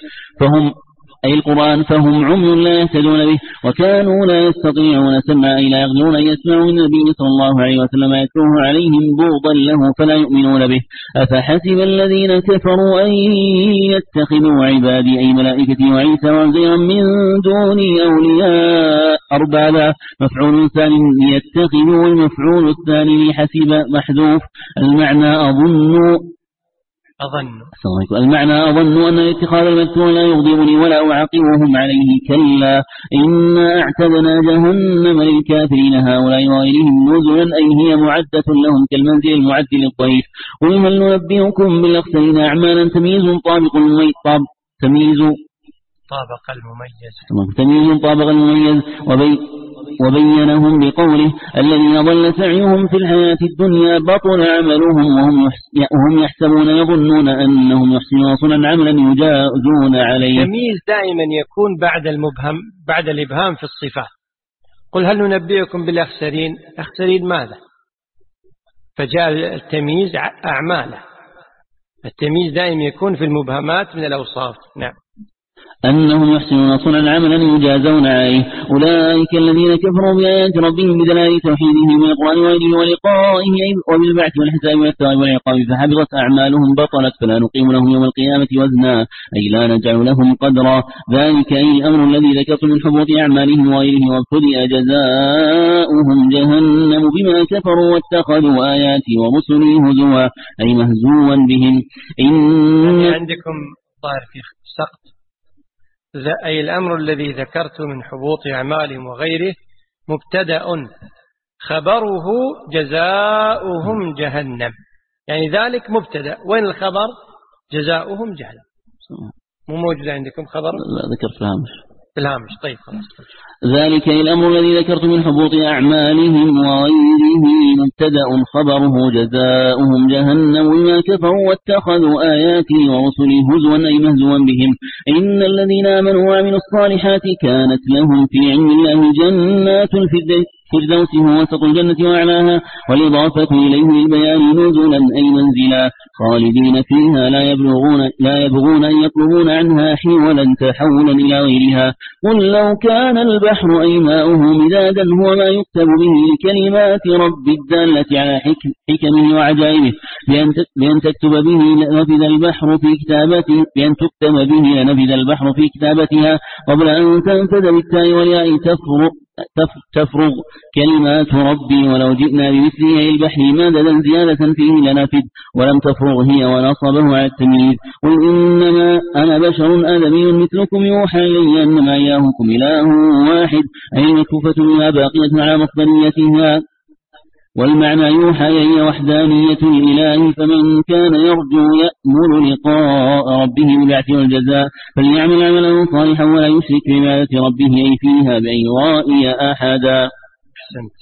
فهم عمي لا يهتدون به وكانوا لا يستطيعون سمعا لا يقدرون أن يسمعوا من النبي صلى الله عليه وسلم يتلوه عليهم بغضا له فلا يؤمنون به. أفحسب الذين كفروا أن يتخذوا عبادي أي ملائكتي وعيسى وعزيرا من دوني أولياء أربابا. مفعول ثاني يتخذوا، المفعول الثاني لحسب محذوف. المعنى أظن أن الاتخاذ المذكور لا يغضبني ولا أعاقبهم عليه. كلا إنا أعتدنا جهنم للكافرين هؤلاء وغيرهم نزلا أي هي معدة لهم كالمنزل المعد للضيف. قل هل ننبئكم بالأخسرين أعمالا تمييز طابق المميز وبينهم بقوله الذين ضل سعيهم في الحياة الدنيا بطل عملهم وهم يحسبون يظنون أنهم يحسنون صنعا عملا يجازون عليه. تمييز دائما يكون بعد الإبهام في الصفات. قل هل ننبئكم بالأخسرين، أخسرين ماذا؟ فجاء التمييز أعماله. التمييز دائما يكون في المبهمات من الأوصاف. نعم. أنهم يحسنون صنعا عملا يجازون عليه. أولئك الذين كفروا بآيات ربهم بدلائل توحيده من القرآن وغيره ولقائه وبالبعث والحساب والثواب والعقاب فحبطت أعمالهم بطلت فلا نقيم لهم يوم القيامة وزنا أي لا نجعل لهم قدرا. ذلك أي الأمر الذي ذكرت من حبوط أعمالهم وغيره وابتدئ جزاؤهم جهنم بما كفروا واتخذوا آياتي ورسلي هزوا أي مهزوا بهم. عندكم ظاهر في سقط أي الأمر الذي ذكرت من حبوط أعمالهم وغيره مبتدأ خبره جزاؤهم جهنم، يعني ذلك مبتدأ. وين الخبر؟ جزاؤهم جهنم. مو موجود عندكم خبر؟ لا ذكرت في الهامش. طيب خلاص. ذلك الأمر الذي ذكرت من حبوط أعمالهم وغيره مبتدأ خبره جزاؤهم جهنم بما كفروا واتخذوا آياتي ورسلي هزوا أي مهزوا بهم. إن الذين آمنوا وعملوا الصالحات كانت لهم في علم الله جنات الفردوس هو وسط الجنة وأعلاها والإضافة إليه للبيان نزلا أي منزلا خالدين فيها لا يبغون أن يطلبون عنها حولا تحولا إلى غيرها. قل لو كان البحر أي ماؤه مدادا هو ما يكتب به لكلمات رب الدالة على حكمه وعجائبه بأن تكتب به لنفذ البحر في كتابته بأن تكتب به لنفذ البحر في كتابتها قبل أن تنفذ بالتاء والياء تفرغ كلمات ربي ولو جئنا بمثله البحر مددا زيادة فيه لنفد ولم تفرغ هي ونصبه على التمييز. قل إنما أنا بشر آدمي مثلكم يوحى إلي أنما إلهكم إله واحد أي مكفوفة بها باقية على مصدريتها. والمعنى يوحى إلي وحدانية الإله فمن كان يرجو يأمل لقاء ربه بالبعث والجزاء فليعمل عملا صالحا ولا يشرك بعبادة ربه أي فيها بأن يرائي أحدا. أحسنت.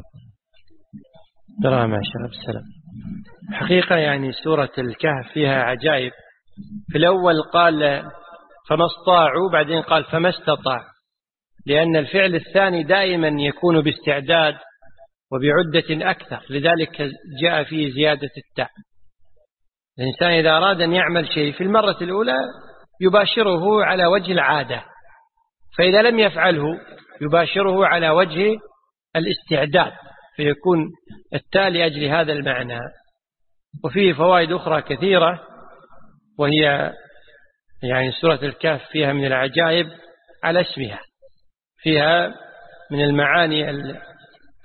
درام عشر السلام. حقيقة يعني سورة الكهف فيها عجائب. في الأول قال فما استطاعوا، بعدين قال فما استطاع، لأن الفعل الثاني دائما يكون باستعداد وبعدة أكثر، لذلك جاء فيه زيادة التاء. الإنسان إذا أراد أن يعمل شيء في المرة الأولى يباشره على وجه العادة، فإذا لم يفعله يباشره على وجه الاستعداد، فيكون التاء لأجل هذا المعنى. وفيه فوائد أخرى كثيرة، وهي يعني سورة الكهف فيها من العجائب على اسمها، فيها من المعاني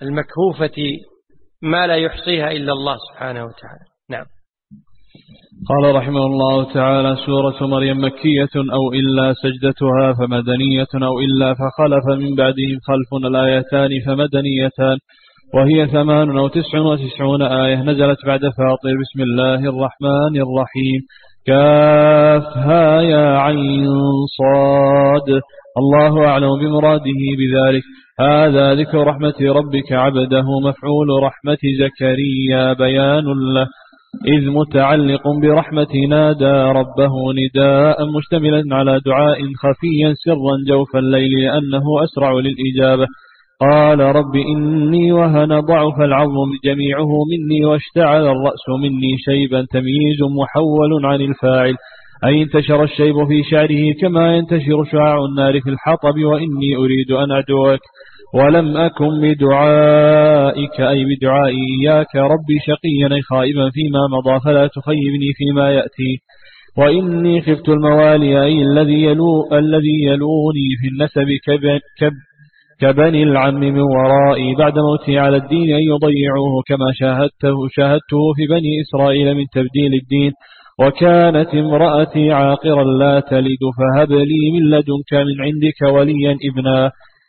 المكهوفة ما لا يحصيها إلا الله سبحانه وتعالى. نعم. قال رحمه الله تعالى: سورة مريم مكية أو إلا سجدتها فمدنية أو إلا فخلف من بعدهم خلف الآيتان فمدنيتان، وهي 98 أو 99 آية. نزلت بعد فاطر. بسم الله الرحمن الرحيم. كافها يا عين صاد. الله أعلم بمراده بذلك. هذا ذكر رحمة ربك عبده. مفعول رحمة زكريا بيان له، إذ متعلق برحمة نادى ربه نداء مشتملا على دعاء خفيا سرا جوف الليل لأنه أسرع للإجابة. قال رب إني وهن ضعف العظم جميعه مني واشتعل الرأس مني شيبا. تمييز محول عن الفاعل، أي انتشر الشيب في شعره كما ينتشر شعاع النار في الحطب. وإني أريد أن أدعوك ولم أكن بدعائك أي بدعائي إياك ربي شقيا أي خائبا فيما مضى فلا تخيبني فيما يأتي. وإني خفت الموالي أي الذي يلوني في النسب كبني العم من ورائي بعد موتي على الدين أن يضيعوه كما شاهدته في بني إسرائيل من تبديل الدين. وكانت امرأتي عاقرا لا تلد فهب لي من لدنك من عندك وليا ابنا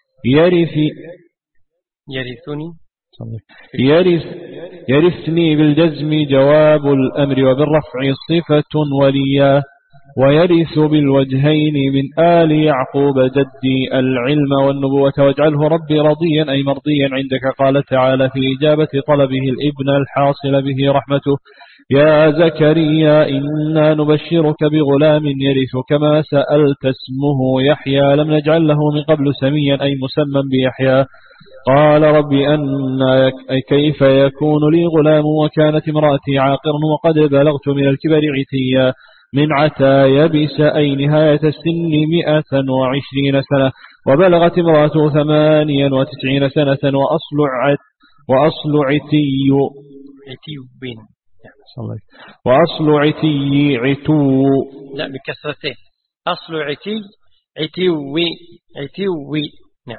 يرثني بالجزم جواب الأمر وبالرفع صفة وليا. ويرث بالوجهين من آل يعقوب جدي العلم والنبوة واجعله ربي رضيا أي مرضيا عندك. قال تعالى في إجابة طلبه الابن الحاصل به رحمته: يا زكريا إنا نبشرك بغلام يرث كما سألت اسمه يحيى لم نجعل له من قبل سميا أي مسمى بيحيى. قال ربي أي كيف يكون لي غلام وكانت امرأتي عاقرا وقد بلغت من الكبر عتيا. من عتا يبس أي نهاية السن 120 سنة. وبلغت امرأته 98 سنة. وأصل عتي عتو، لا بكسرتين، أصل عتوي. نعم.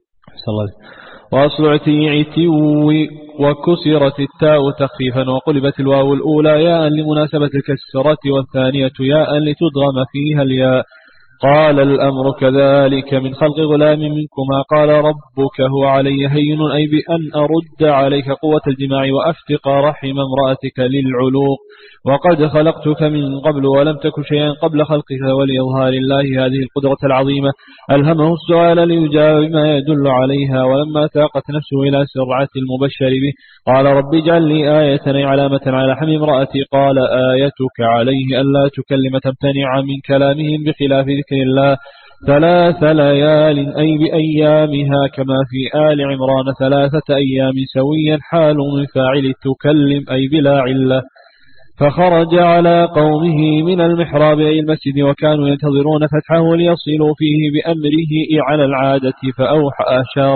وأصل عتوي وكسرت التاء تخفيفا وقلبت الواو الأولى ياء لمناسبة الكسرة والثانية ياء لتدغم فيها الياء. قال الأمر كذلك من خلق غلام منكما. قال ربك هو علي هين أي بأن أرد عليك قوة الجماع وأفتق رحم امرأتك للعلوق. وقد خلقتك من قبل ولم تك شيئا قبل خلقك ولإظهار الله هذه القدرة العظيمة ألهمه السؤال ليجاوب ما يدل عليها. ولما تاقت نفسه إلى سرعة المبشر به قال رب اجعل لي آية أي علامة على حمل امرأتي. قال آيتك عليه ألا تكلم تمتنع من كلامهم بخلاف ذكر الله 3 ليال أي بأيامها كما في آل عمران 3 أيام سويا حال من فاعل تكلم أي بلا علة. فخرج على قومه من المحراب أي المسجد وكانوا ينتظرون فتحه ليصلوا فيه بأمره على العادة. فأوحى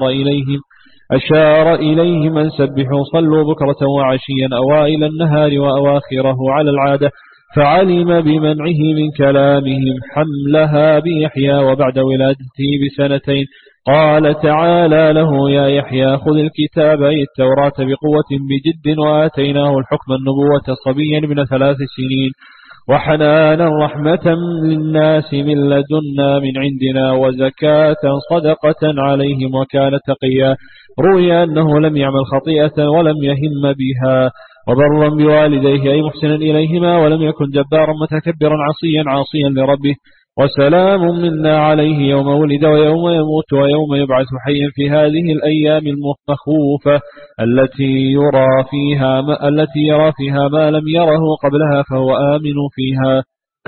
أشار إليهم أن سبحوا صلوا بكرة وعشيا أوائل النهار وأواخره على العادة. فعلم بمنعه من كلامهم حملها بيحيى وبعد ولادته ب2 قال تعالى له يا يحيى خذ الكتاب أي التوراة بقوة بجد وآتيناه الحكم النبوة صبيا ابن 3 سنين وحنانا رحمة للناس من لدنا من عندنا وزكاة صدقة عليهم وكان تقيا. روي أنه لم يعمل خطيئة ولم يهم بها وبرا بوالديه أي محسنا إليهما ولم يكن جبارا متكبرا عاصيا لربه. وسلام منا عليه يوم ولد ويوم يموت ويوم يبعث حيا في هذه الأيام المخوفة التي يرى فيها ما لم يره قبلها فهو آمن فيها.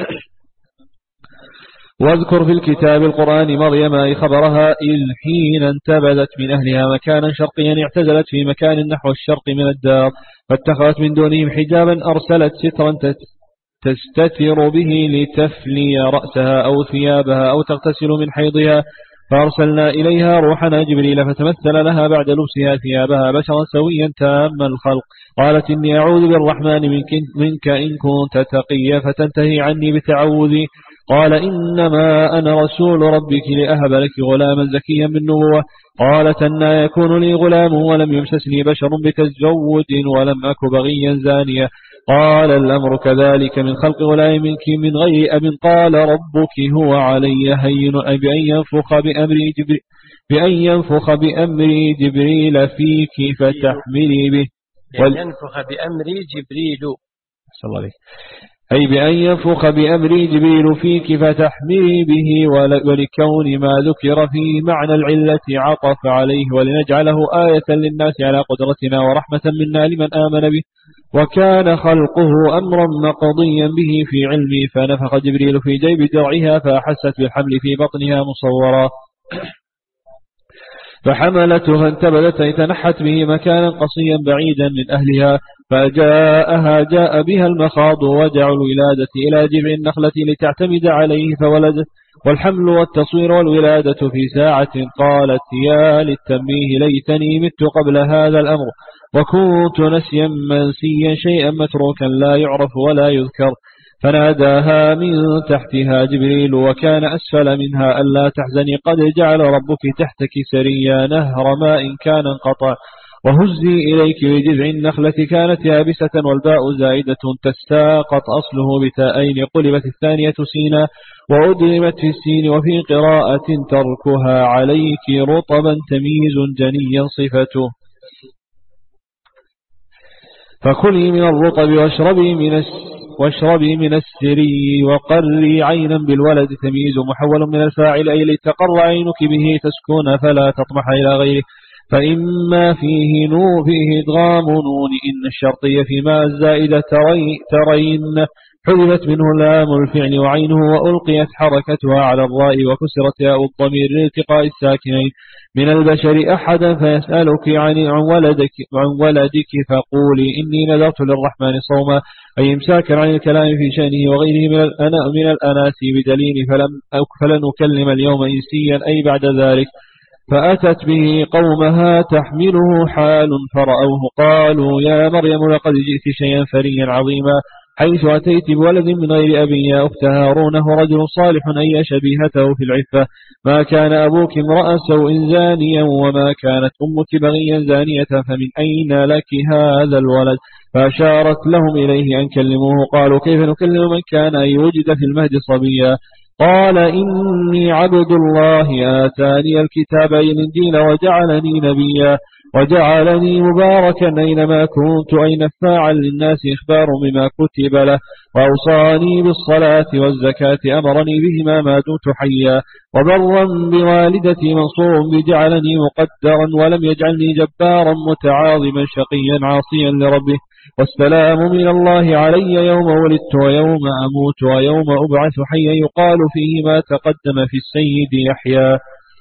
واذكر في الكتاب القرآن مريم أي خبرها إذ حين انتبذت من أهلها مكانا شرقيا اعتزلت في مكان نحو الشرق من الدار فاتخذت من دونهم حجابا أرسلت سترا تستتر به لتفلي رأسها أو ثيابها أو تغتسل من حيضها فأرسلنا إليها روحنا جبريل فتمثل لها بعد لبسها ثيابها بشرا سويا تام الخلق. قالت إني أعوذ بالرحمن منك إن كنت تقيا فتنتهي عني بتعوذي. قال إنما أنا رسول ربك لأهب لك غلاما زكيا بالنبوة. قالت أنى يكون لي غلام ولم يمسسني بشر بتزوج ولم أك بغيا زانيا. قال الأمر كذلك من خلق غلام منك من غير أب. قال ربك هو علي هين بأن ينفخ بأمري جبريل فيك فتحملي به. ينفخ بأمري جبريل صلى الله عليه أي بأن ينفخ بأمري جبريل فيك فتحملي به. ولكون ما ذكر في معنى العلة عطف عليه ولنجعله آية للناس على قدرتنا ورحمة منا لمن آمن به. وكان خلقه أمرا مقضيا به في علمي. فنفخ جبريل في جيب درعها فأحست بالحمل في بطنها مصورا فحملته فانتبذت أي تنحت به مكانا قصيا بعيدا من أهلها. جاء بها المخاض وجعوا الولادة إلى جذع النخلة لتعتمد عليه فولدت. والحمل والتصوير والولادة في ساعة. قالت يا للتنبيه ليتني مت قبل هذا الأمر وكنت نسيا منسيا شيئا متروكا لا يعرف ولا يذكر. فناداها من تحتها جبريل وكان أسفل منها ألا تحزني قد جعل ربك تحتك سريا نهر ماء كان انقطع. وهزي إليك بجذع النخلة كانت يابسة والباء زائدة تستاقط أصله بتاءين قلبت الثانية سينا وأدغمت في السين. وفي قراءة تركها عليك رطبا تمييز جنيا صفته. فكلي من الرطب واشربي من السري وقري عينا بالولد تمييز محول من الفاعل أي لتقر عينك به تسكن فلا تطمح إلى غيره. فإما فيه إدغام نون إن الشرطية فيما الزائدة ترين حذفت منه لام الفعل وعينه وألقيت حركتها على الراء وكسرت ياء الضمير لالتقاء الساكنين. من البشر أحدا فيسألك عن ولدك فقولي إني نذرت للرحمن صوما أي امساكا عن الكلام في شأنه وغيره من الأناس بدليل فلن أكلم اليوم إنسيا أي بعد ذلك. فأتت به قومها تحمله حال فرأوه قالوا يا مريم لقد جئت شيئا فريا عظيما حيث أتيت بولد من غير أبي يا أخت هارون هو رجل صالح أي شبيهته في العفة. ما كان أبوك امرأ سوء زانيا وما كانت أمك بغيا زانية فمن أين لك هذا الولد. فأشارت لهم إليه أن كلموه. قالوا كيف نكلم من كان وجد في المهد صبيا. قال إني عبد الله آتاني الكتاب والإنجيل وجعلني نبيا وجعلني مباركا أينما كنت أي نفاعا للناس إخبار بما كتب له. وأوصاني بالصلاة والزكاة أمرني بهما ما دمت حيا وبرا بوالدتي منصور بجعلني مقدرا ولم يجعلني جبارا متعاظما شقيا عاصيا لربه. والسلام من الله علي يوم ولدت ويوم أموت ويوم أبعث حيا يقال فيه ما تقدم في السيد يحيى.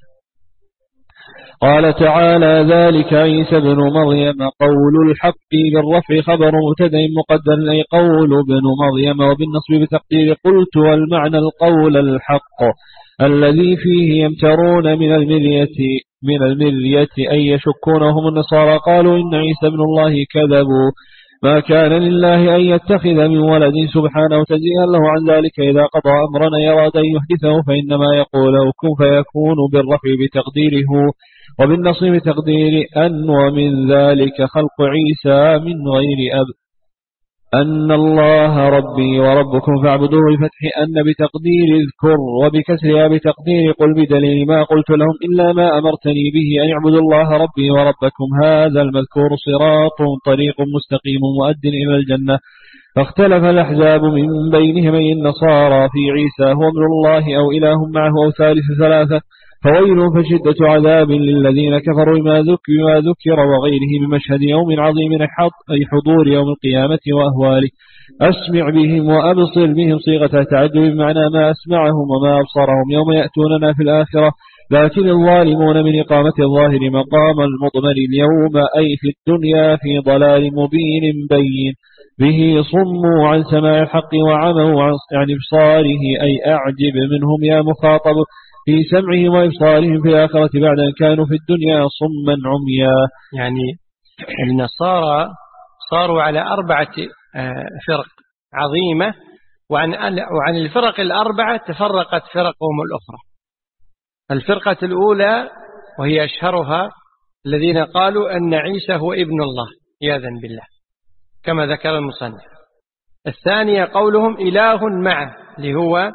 قال تعالى ذلك عيسى بن مريم قول الحق بالرفع خبر مبتدأ مقدر أي قول ابن مريم وبالنصب بتقدير قلت والمعنى القول الحق الذي فيه يمترون من المرية أي يشكونهم النصارى قالوا إن عيسى بن الله كذبوا. ما كان لله أن يتخذ من ولد سبحانه تنزيها له عن ذلك. إذا قضى أمرا يراد أن يحدثه فإنما يقول كن فيكون بالرفع بتقديره وبالنصب بتقدير أن. ومن ذلك خلق عيسى من غير أب أن الله ربي وربكم فاعبدوه بفتح أن بتقدير اذكر وبكسرها بتقدير قل بدليل ما قلت لهم إلا ما أمرتني به أن يعبدوا الله ربي وربكم. هذا المذكور صراط طريق مستقيم مؤد إلى الجنة. فاختلف الأحزاب من بينهم أي النصارى في عيسى هو ابن الله أو إله معه أو ثالث ثلاثة. فويل فشدة عذاب للذين كفروا بما ذكر وغيره بمشهد يوم عظيم أي حضور يوم القيامة وأهواله. أسمع بهم وأبصر بهم صيغة تعجب بمعنى ما أسمعهم وما أبصرهم يوم يأتوننا في الآخرة. لكن الظالمون من إقامة الظاهر مقام المضمر اليوم أي في الدنيا في ضلال مبين بين به صموا عن سماع الحق وعموا عن إبصاره أي أعجب منهم يا مخاطب في سمعهم وإبصارهم في الآخرة بعد أن كانوا في الدنيا صما عميا. يعني النصارى صاروا على 4 فرق عظيمة وعن الفرق الأربعة تفرقت فرقهم الأخرى. الفرقة الأولى وهي أشهرها الذين قالوا أن عيسى هو ابن الله عياذا بالله كما ذكر المصنف. الثانية قولهم إله معه، اللي هو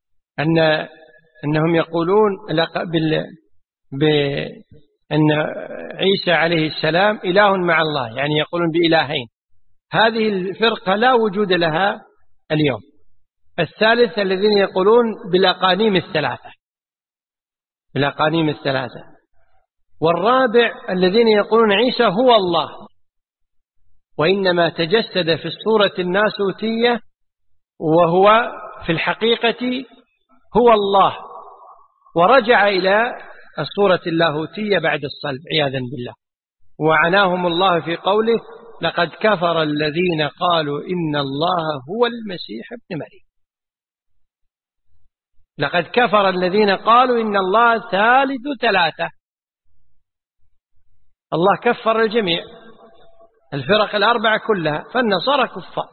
أنهم يقولون أن عيسى عليه السلام إله مع الله، يعني يقولون بإلهين. هذه الفرقة لا وجود لها اليوم. الثالث الذين يقولون بالأقانيم الثلاثة. والرابع الذين يقولون عيسى هو الله، وإنما تجسد في الصورة الناسوتية، وهو في الحقيقة هو الله، ورجع إلى الصورة اللاهوتية بعد الصلب عياذا بالله. وعناهم الله في قوله لقد كفر الذين قالوا إن الله هو المسيح ابن مريم. لقد كفر الذين قالوا إن الله ثالث ثلاثة. الله كفر الجميع، الفرق الأربعة كلها، فالنصارى كفار.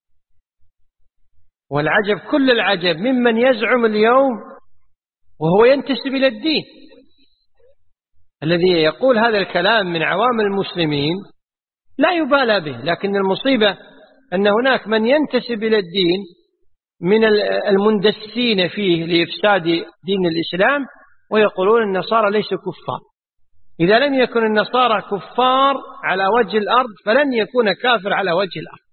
والعجب كل العجب ممن يزعم اليوم وهو ينتسب إلى الدين. الذي يقول هذا الكلام من عوام المسلمين لا يبالى به، لكن المصيبة أن هناك من ينتسب إلى الدين من المندسين فيه لإفساد دين الإسلام، ويقولون النصارى ليسوا كفار. إذا لم يكن النصارى كفار على وجه الأرض فلن يكون كافر على وجه الأرض،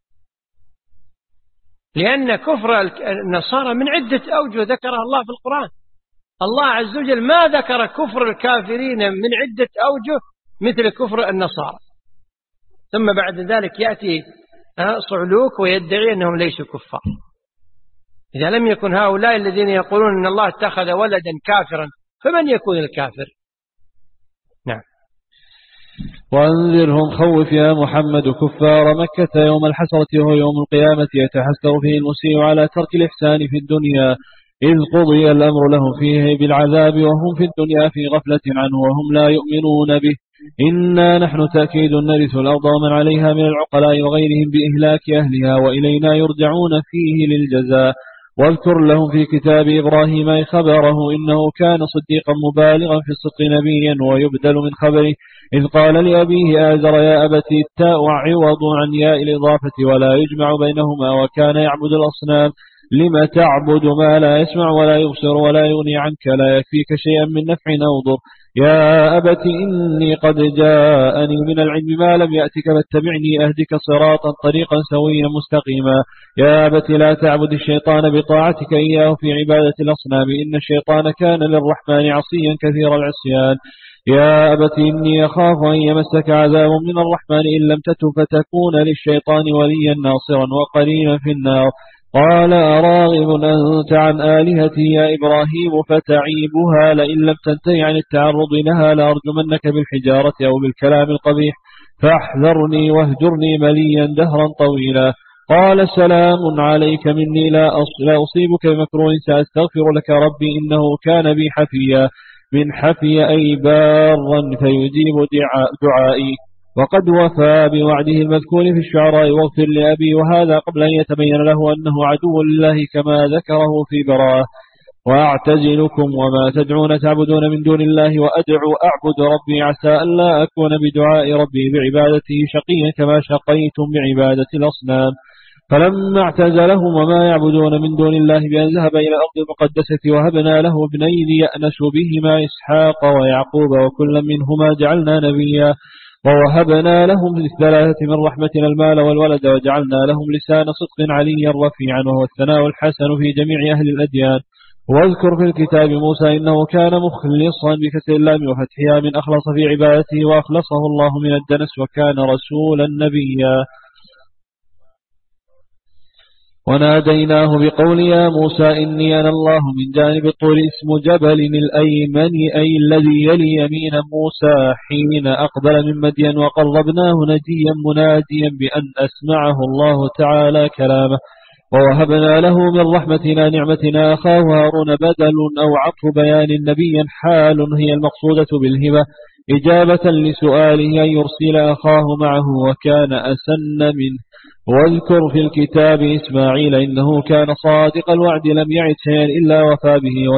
لأن كفر النصارى من عدة أوجه ذكرها الله في القرآن. الله عز وجل ما ذكر كفر الكافرين من عدة أوجه مثل كفر النصارى. ثم بعد ذلك يأتي صعلوك ويدعي أنهم ليسوا كفار. إذا لم يكن هؤلاء الذين يقولون أن الله اتخذ ولدا كافرا، فمن يكون الكافر؟ نعم. وأنذرهم خوف يا محمد كفار مكة يوم الحسرة، وهو يوم القيامة يتحسر فيه المسيء على ترك الإحسان في الدنيا، إذ قضي الأمر لهم فيه بالعذاب وهم في الدنيا في غفلة عنه وهم لا يؤمنون به. إنا نحن تأكيد نرث الأرض ومن عليها من العقلاء وغيرهم بإهلاك أهلها، وإلينا يرجعون فيه للجزاء. واذكر لهم في كتاب إبراهيم خبره إنه كان صديقا مبالغا في الصدق نبيا، ويبدل من خبره إذ قال لأبيه آزر يا أبت التاء عوض عن ياء الإضافة ولا يجمع بينهما، وكان يعبد الأصنام. لما تعبد ما لا يسمع ولا يبصر ولا يغني عنك، لا يكفيك شيئا من نفع أو ضر. يا أبت إني قد جاءني من العلم ما لم يأتك فاتبعني أهدك صراطا طريقا سويا مستقيما. يا أبت لا تعبد الشيطان بطاعتك إياه في عبادة الأصنام، إن الشيطان كان للرحمن عصيا كثير العصيان. يا أبت إني أخاف أن يمسك عذاب من الرحمن إن لم تتب فتكون للشيطان وليا ناصرا وقرينا في النار. قال أراغب أنت عن آلهتي يا إبراهيم فتعيبها، لئن لم تنتهي عن التعرض لها لأرجمنك بالحجارة أو بالكلام القبيح، فاحذرني واهجرني مليا دهرا طويلا. قال سلام عليك مني لا أصيبك بمكروه سأستغفر لك ربي إنه كان بي حفيا. من حفي أي بارا فيجيب دعائي، وقد وفى بوعده المذكور في الشعراء واغفر لأبي، وهذا قبل أن يتبين له أنه عدو لله كما ذكره في براءة. وأعتزلكم وما تدعون تعبدون من دون الله وأدعو أعبد ربي عسى ألا أكون بدعاء ربي بعبادته شقيا كما شقيتم بعبادة الأصنام. فلما اعتزلهم وما يعبدون من دون الله بأن ذهب إلى الأرض المقدسة وهبنا له ابنين يأنس بهما إسحاق ويعقوب وكلا منهما جعلنا نبيا، ووهبنا لهم للثلاثة من رحمتنا المال والولد، وجعلنا لهم لسان صدق عليا رفيعا وهو الثناء الحسن في جميع أهل الأديان. واذكر في الكتاب موسى إنه كان مخلصا بكسر اللام وفتحها من أخلص في عبادته، وأخلصه الله من الدنس وكان رسولا نبيا. وناديناه بقول يا موسى إني أنا الله من جانب الطور اسم جبل الأيمن أي الذي يلي يمين موسى حين أقبل من مدين، وقربناه نجيا مناديا بأن أسمعه الله تعالى كلامه. ووهبنا له من رحمتنا نعمتنا أخاه هارون بدل أو عطف بيان نبيا حال هي المقصودة بالهبة إجابة لسؤاله أن يرسل أخاه معه، وكان أسن منه. واذكر في الكتاب إسماعيل إنه كان صادق الوعد لم يعد شيئا إلا وفى به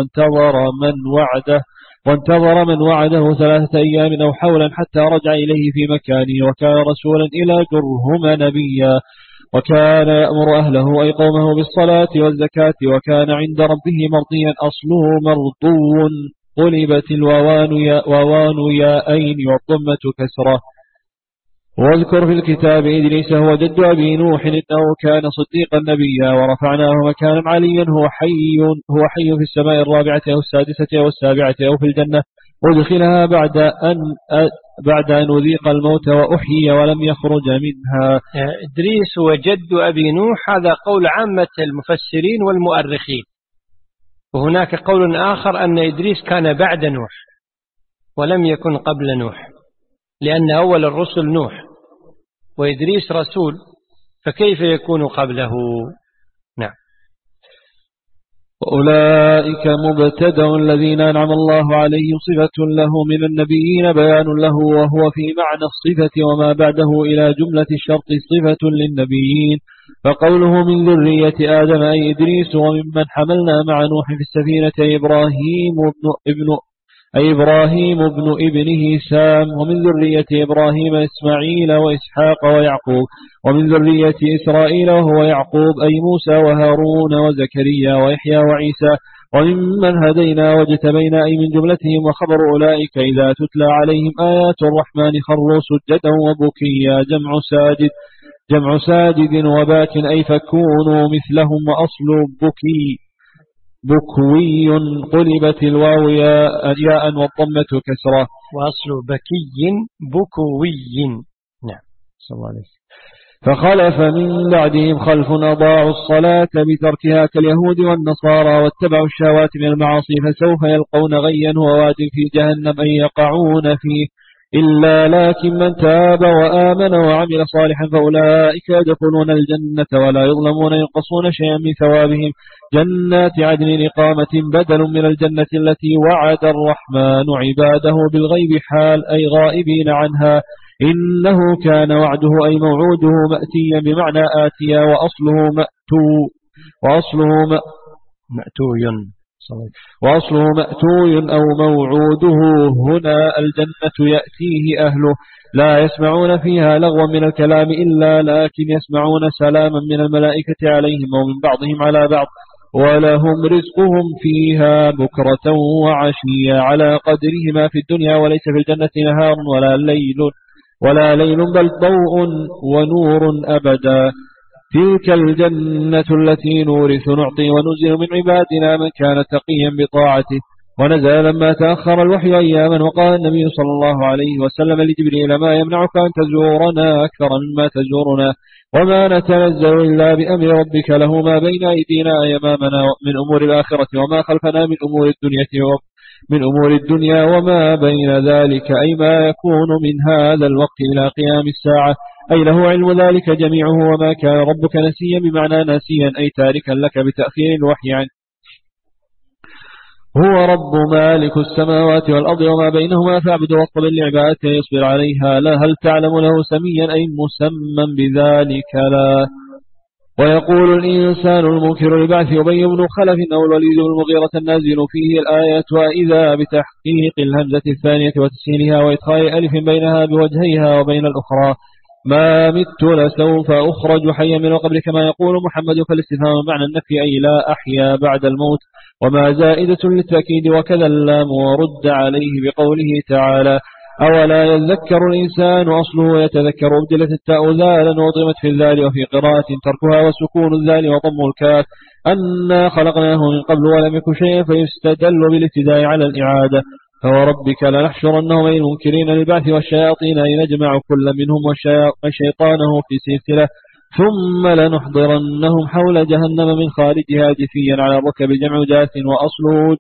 وانتظر من وعده 3 أيام أو حولا حتى رجع إليه في مكانه، وكان رسولا إلى جرهم نبيا، وكان يأمر أهله أي قومه بالصلاة والزكاة، وكان عند ربه مرضيا. أصله مرضو، قلبت الواوان ياءين والضمة كسرة. واذكر في الكتاب إدريس هو جد أبي نوح إنه كان صديقا نبيا، ورفعناه مكانا عليا. هو حي في السماء الرابعة أو السادسة أو السابعة أو في الجنة، أدخلها بعد أن أذيق الموت وأحيي ولم يخرج منها. إدريس وجد أبي نوح، هذا قول عامة المفسرين والمؤرخين. وهناك قول آخر أن إدريس كان بعد نوح ولم يكن قبل نوح، لأن أول الرسل نوح وإدريس رسول، فكيف يكون قبله؟ نعم. وأولئك مبتدأ الذين أنعم الله عليهم صفة له من النبيين بيان له، وهو في معنى الصفة وما بعده إلى جملة الشرط صفة للنبيين. فقوله من ذرية آدم أي إدريس، وممن حملنا مع نوح في السفينة إبراهيم ابن ابنه سام، ومن ذرية إبراهيم إسماعيل وإسحاق ويعقوب، ومن ذرية إسرائيل وهو يعقوب أي موسى وهارون وزكريا ويحيى وعيسى، وممن هدينا واجتبينا أي من جملتهم. وخبر أولئك إذا تتلى عليهم آيات الرحمن خروا سجدا وبكيا، جمع ساجد وباك أي فكونوا مثلهم. وأصل بكوي، قلبت الواو ياء والضمة كسرة. وأصل بكي بكوي. نعم. صلى الله عليه وسلم. فخلف من بعدهم خلف أضاعوا الصلاة بتركها كاليهود والنصارى، واتبعوا الشهوات من المعاصي، فسوف يلقون غيا وواد في جهنم أي يقعون فيه، إلا لكن من تاب وآمن وعمل صالحا فأولئك يدخلون الجنة ولا يظلمون ينقصون شيئا من ثوابهم. جنات عدن إقامة بدل من الجنة التي وعد الرحمن عباده بالغيب حال أي غائبين عنها. إنه كان وعده أي موعوده مأتيا بمعنى آتيا، وأصله مأتوي أو موعوده. هنا الجنة يأتيه أهله، لا يسمعون فيها لغوا من الكلام إلا لكن يسمعون سلاما من الملائكة عليهم ومن بعضهم على بعض، ولهم رزقهم فيها بكرة وعشيا على قدرهما في الدنيا، وليس في الجنة نهار ولا ليل بل ضوء ونور أبدا. تلك الجنة التي نورث نعطي ونزل من عبادنا من كان تقيا بطاعته. ونزل لما تأخر الوحي أياما، وقال النبي صلى الله عليه وسلم لجبريل ما يمنعك أن تزورنا أكثر مما تزورنا، وما نتنزل إلا بأمر ربك له ما بين أيدينا أمامنا من أمور الآخرة وما خلفنا من أمور الدنيا وما بين ذلك، أي ما يكون من هذا الوقت إلى قيام الساعة، أي له علم ذلك جميعه. وما كان ربك نسيا بمعنى ناسيا أي تاركا لك بتأخير الوحي عنه. هو رب مالك السماوات والأرض وما بينهما فاعبده واصطبر لعبادته يصبر عليها. لا هل تعلم له سميا أي مسمى بذلك لا. ويقول الإنسان المنكر لبعث أبي بن خلف أو الوليد بن المغيرة النازل فيه الآية، وإذا بتحقيق الهمزة الثانية وتسهيلها وإدخال ألف بينها بوجهيها وبين الأخرى. ما مت لسوف أخرج حيا من القبر كما يقول محمد، فالاستفهام معنى النفي أي لا أحيا بعد الموت، وما زائدة للتأكيد، وكذا اللام ورد عليه بقوله تعالى أولا يذكر الإنسان. أصله يتذكر، أبدلت التاء ذالا وضمت في الذال، وفي قراءة تركها وسكون الذال وضم الكاف. أنا خلقناه من قبل ولم يكن شيئا، فيستدل بالابتداء على الإعادة. فوربك لنحشرنهم أي المنكرين للبعث والشياطين أي نجمع كل منهم وشيطانه في سلسلة، ثم لنحضرنهم حول جهنم من خارجها جثيا على الركب جمع جاث. وأصله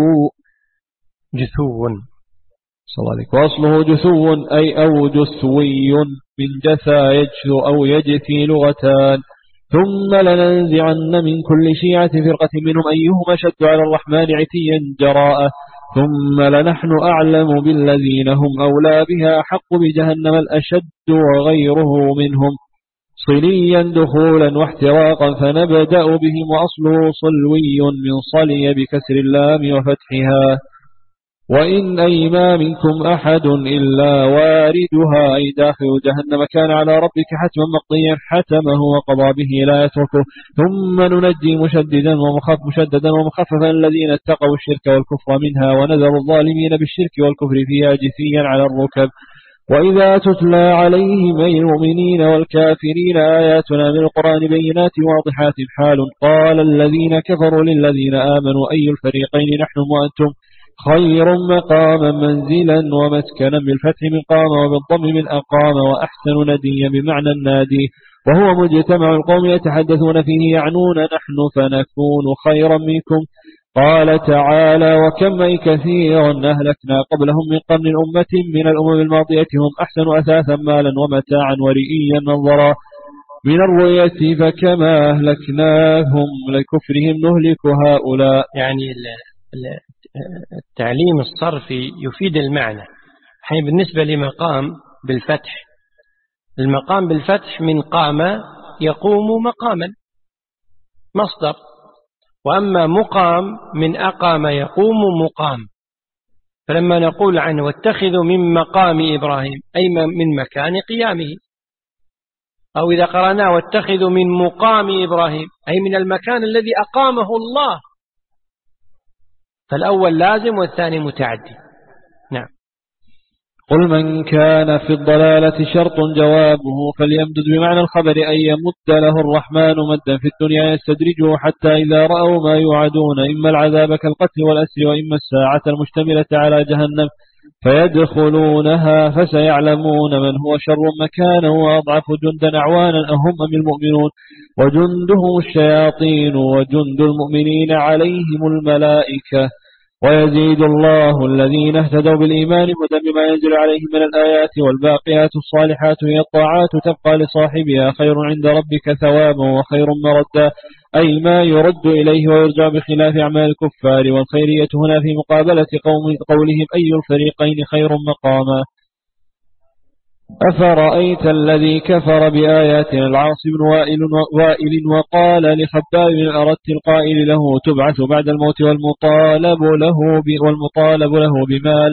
جثو أي أو جثوي من جثى يجثو أو يجثي لغتان. ثم لننزعن من كل شيعة فرقة منهم أيهم أشد على الرحمن عتيا جراءة. ثم لنحن أعلم بالذين هم أولى بها حق بجهنم الأشد وغيره منهم. صليا دخولا واحتراقا، فنبدأ بهم وأصله صلوي من صلي بكسر اللام وفتحها. وإن أيما منكم أحد إلا واردها، أي داخل جهنم كان على ربك حتما مقضيا، حتمه وقضى به لا يتركه. ثم ننجي مشددا ومخففا الذين اتقوا الشرك والكفر منها، ونذر الظالمين بالشرك والكفر فيها جثيا على الركب. وإذا تتلى عليهم أي المؤمنين والكافرين آياتنا من القرآن بينات واضحات حال، قال الذين كفروا للذين آمنوا أي الفريقين نحن وأنتم خير مقاما منزلا ومسكنا، بالفتح من قام وبالضم من أقام، وأحسن نديا بمعنى النادي، وهو مجتمع القوم يتحدثون فيه يعنون نحن فنكون خيرا منكم. قال تعالى وكم أي كثيرا أهلكنا قبلهم من قرن أمة من الأمم الماضية هم أحسن أثاثا مالا ومتاعا ورئيا منظرا من الرؤية، فكما أهلكناهم لكفرهم نهلك هؤلاء. يعني التعليم الصرفي يفيد المعنى. حين بالنسبة لمقام بالفتح، المقام بالفتح من قام يقوم مقاما مصدر، وأما مقام من أقام يقوم مقام. فلما نقول عنه واتخذوا من مقام إبراهيم أي من مكان قيامه، أو إذا قرأناه واتخذوا من مقام إبراهيم أي من المكان الذي أقامه الله، فالأول لازم والثاني متعدي. نعم. قل من كان في الضلالة شرط جوابه فليمدد بمعنى الخبر أن يمد له الرحمن مدا في الدنيا يستدرجه حتى إذا رأوا ما يوعدون إما العذاب كالقتل والأسر وإما الساعة المشتملة على جهنم فيدخلونها فسيعلمون من هو شر مكانا وأضعف جندا أعوانا أهم المؤمنون وجندهم الشياطين وجند المؤمنين عليهم الملائكة ويزيد الله الذين اهتدوا بالإيمان هدى بما ينزل عليهم من الآيات والباقيات الصالحات هي الطاعات تبقى لصاحبها خير عند ربك ثوابا وخير مردا، أي ما يرد إليه ويرجع بخلاف أعمال الكفار، والخيرية هنا في مقابلة قولهم أي الفريقين خير مقاما. أفرأيت الذي كفر بآياتنا العاص بن وائل وقال لخباب بن أردت القائل له تبعث بعد الموت والمطالب له بمال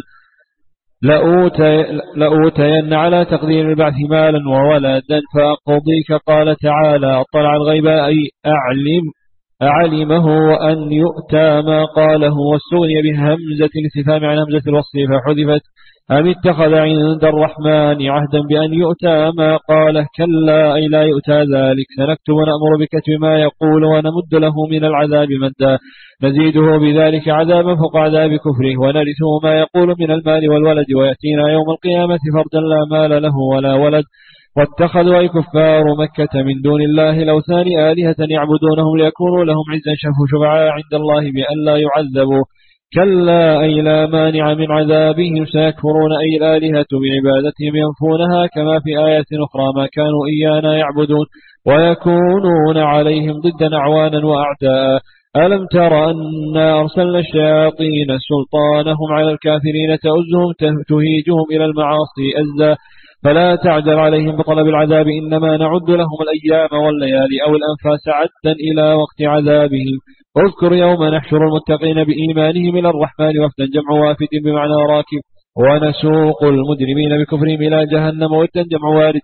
لأوتين على تقدير البعث مالا وولدا فأقضيك. قال تعالى اطلع الغيب أي أعلمه وأن يؤتى ما قاله، واستغني بهمزة الاستفهام عن همزة الوصف فحذفت. أم اتخذ عند الرحمن عهدا بأن يؤتى ما قاله، كلا أي لا يؤتى ذلك، سنكتب ونأمر بكتب ما يقول ونمد له من العذاب مدا، نزيده بذلك عذابا فوق عذاب كفره ونرثه ما يقول من المال والولد، ويأتينا يوم القيامة فردا لا مال له ولا ولد. واتخذوا أي كفار مكة من دون الله الأوثان آلهة يعبدونهم ليكونوا لهم عزا شفعاء عند الله بأن لا يعذبوا، كلا أي لا مانع من عذابهم، سيكفرون أي الآلهة بعبادتهم ينفونها كما في آية أخرى ما كانوا إيانا يعبدون، ويكونون عليهم ضدا أعوانا وأعداء. ألم تر أنا أرسلنا الشياطين سلطانهم على الكافرين تهيجهم إلى المعاصي أزا، فلا تعجل عليهم بطلب العذاب إنما نعد لهم الأيام والليالي أو الأنفاس عدا إلى وقت عذابهم. اذكر يوم نحشر المتقين بإيمانهم إلى الرحمن وفدا جمع وافد بمعنى راكب، ونسوق المجرمين بكفرهم إلى جهنم وفدا جمع وارد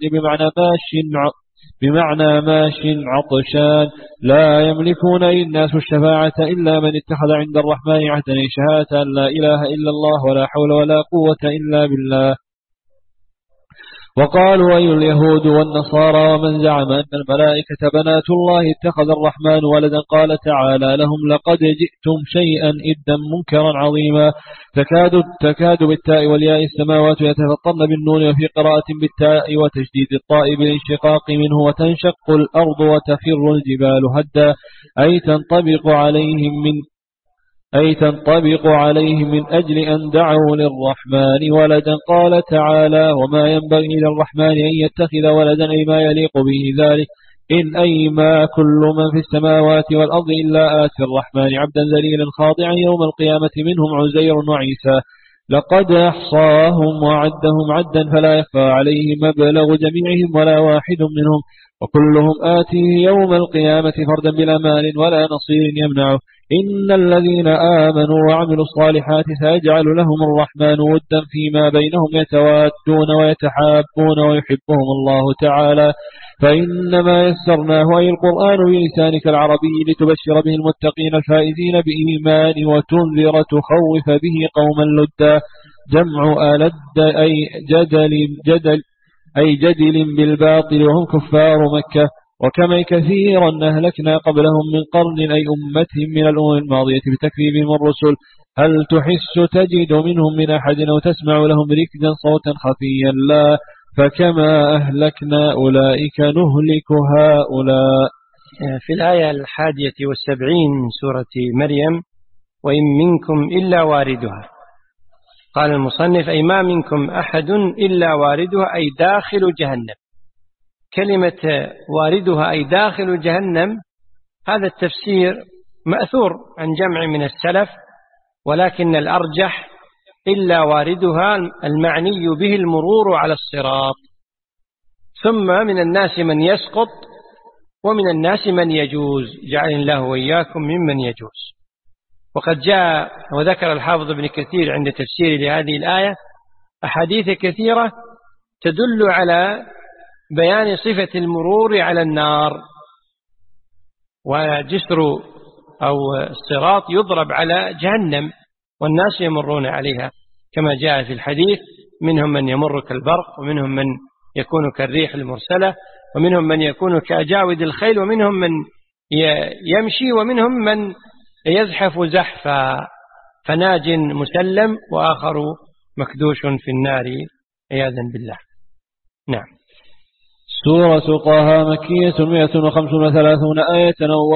بمعنى ماش عطشان، لا يملكون الناس الشفاعة إلا من اتخذ عند الرحمن عهدا شهادة لا إله إلا الله ولا حول ولا قوة إلا بالله. وقالوا أي اليهود والنصارى ومن زعم أن الملائكة بنات الله اتخذ الرحمن ولدا، قال تعالى لهم لقد جئتم شيئا إدا منكرا عظيما، تكاد بالتاء والياء السماوات يتفطرن بالنون، وفي قراءة بالتاء وتشديد الطاء بالانشقاق منه، وتنشق الأرض وتخر الجبال هدا، أي تنطبق عليهم من أجل أن دعوا للرحمن ولدا. قال تعالى وما ينبغي للرحمن أن يتخذ ولدا أي ما يليق به ذلك، إن أي ما كل من في السماوات والأرض إلا آتي الرحمن عبدا ذليلا خاضعا يوم القيامة منهم عزير وعيسى، لقد أحصاهم وعدهم عدا فلا يخفى عليه مبلغ جميعهم ولا واحد منهم، وكلهم آتيه يوم القيامة فردا بلا مال ولا نصير يمنعه. إن الذين آمنوا وعملوا الصالحات سيجعل لهم الرحمن ودا فيما بينهم يتوادون ويتحابون ويحبهم الله تعالى. فإنما يسرناه أي القرآن بلسانك العربي لتبشر به المتقين الفائزين بإيمان وتنذر تخوف به قوما لدا. جمع ألد أي جدل بالباطل وهم كفار مكة. وكما كثيرا أهلكنا قبلهم من قرن أي أمتهم من الأمم الماضية بتكذيبهم الرسل. هل تحس تجد منهم من أحد أو تسمع لهم ركزا صوتا خفيا؟ لا. فكما أهلكنا أولئك نهلك هؤلاء. في الآية 71 من سورة مريم: وإن منكم إلا واردها. قال المصنف: أي ما منكم أحد إلا واردها أي داخل جهنم. كلمة واردها أي داخل جهنم هذا التفسير مأثور عن جمع من السلف، ولكن الأرجح إلا واردها المعني به المرور على الصراط، ثم من الناس من يسقط ومن الناس من يجوز، جعل الله وإياكم ممن يجوز. وقد جاء وذكر الحافظ ابن كثير عند تفسير لهذه الآية أحاديث كثيرة تدل على بيان صفة المرور على النار، وجسر أو الصراط يضرب على جهنم والناس يمرون عليها، كما جاء في الحديث: منهم من يمر كالبرق، ومنهم من يكون كالريح المرسلة، ومنهم من يكون كأجاود الخيل، ومنهم من يمشي، ومنهم من يزحف زحفا، فناج مسلم وآخر مكدوش في النار عياذا بالله. نعم. سورة طه مكية 135 آية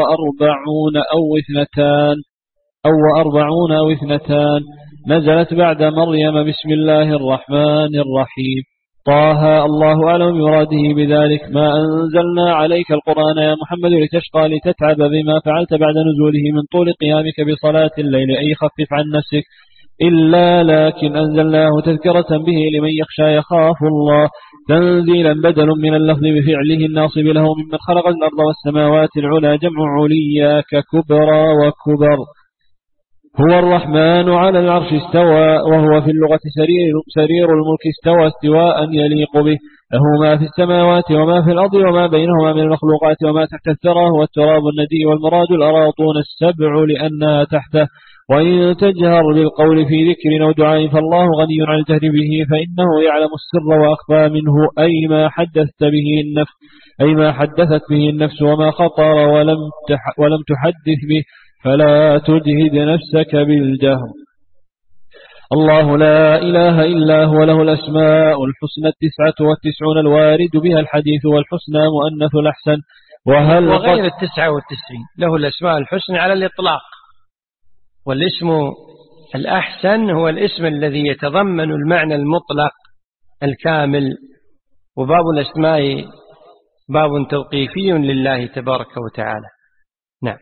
أو 42 نزلت بعد مريم. بسم الله الرحمن الرحيم. طه الله أعلم مراده بذلك. ما أنزلنا عليك القرآن يا محمد لتشقى لتتعب بما فعلت بعد نزوله من طول قيامك بصلاة الليل أي خفف عن نفسك، إلا لكن أنزلناه تذكرة به لمن يخشى يخاف الله، تنزيلا بدل من اللفظ بفعله الناصب له ممن خلق الأرض والسماوات العلى جمع عليا ككبرى وكبر. هو الرحمن على العرش استوى، وهو في اللغة سرير الملك استوى استواء يليق به، له ما في السماوات وما في الأرض وما بينهما من المخلوقات وما تحت الثرى هو التراب الندي، والمراد الأراضون السبع لأنها تحته. وإن تجهر بالقول في ذكر أو دعاء فالله غني عن الجهر به، فإنه يعلم السر وأخفى منه، أي ما حدثت به النفس وما خطر ولم تحدث به، فلا تجهد نفسك بالجهر. الله لا إله إلا هو، له الأسماء الحسنى 99 الوارد بها الحديث، والحسنى مؤنث الأحسن. وغير 99 له الأسماء الحسنى على الإطلاق، والاسم الأحسن هو الاسم الذي يتضمن المعنى المطلق الكامل، وباب الأسماء باب توقيفي لله تبارك وتعالى. نعم.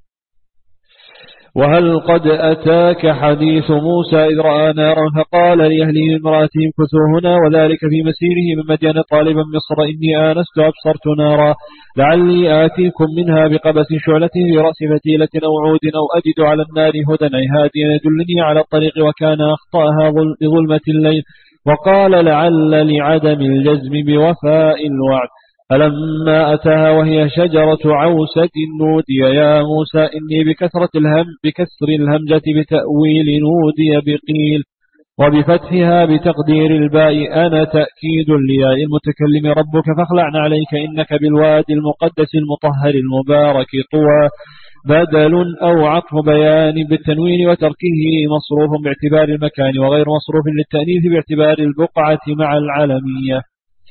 وهل قد أتاك حديث موسى إذ رأى نارا فقال لأهله امرأته امكثوا هنا، وذلك في مسيره من مدين طالبا مصر، إني آنست أبصرت نارا لعلي آتيكم منها بقبس شعلته برأس فتيلة أو عود أو أجد على النار هدى أي هاديا يدلني على الطريق، وكان أخطأها بظلمة الليل، وقال لعل لعدم الجزم بوفاء الوعد. فلما أتاها وهي شجرة عوسة نودي يا موسى إني بكسر الهمجة بتأويل نودي بقيل، وبفتحها بتقدير الباء أنا تأكيد لياء المتكلم ربك فاخلعن عليك إنك بالوادي المقدس المطهر المبارك طوى، بدل أو عطف بيان بالتنوين وتركه مصروف باعتبار المكان وغير مصروف للتأنيث باعتبار البقعة مع العالمية.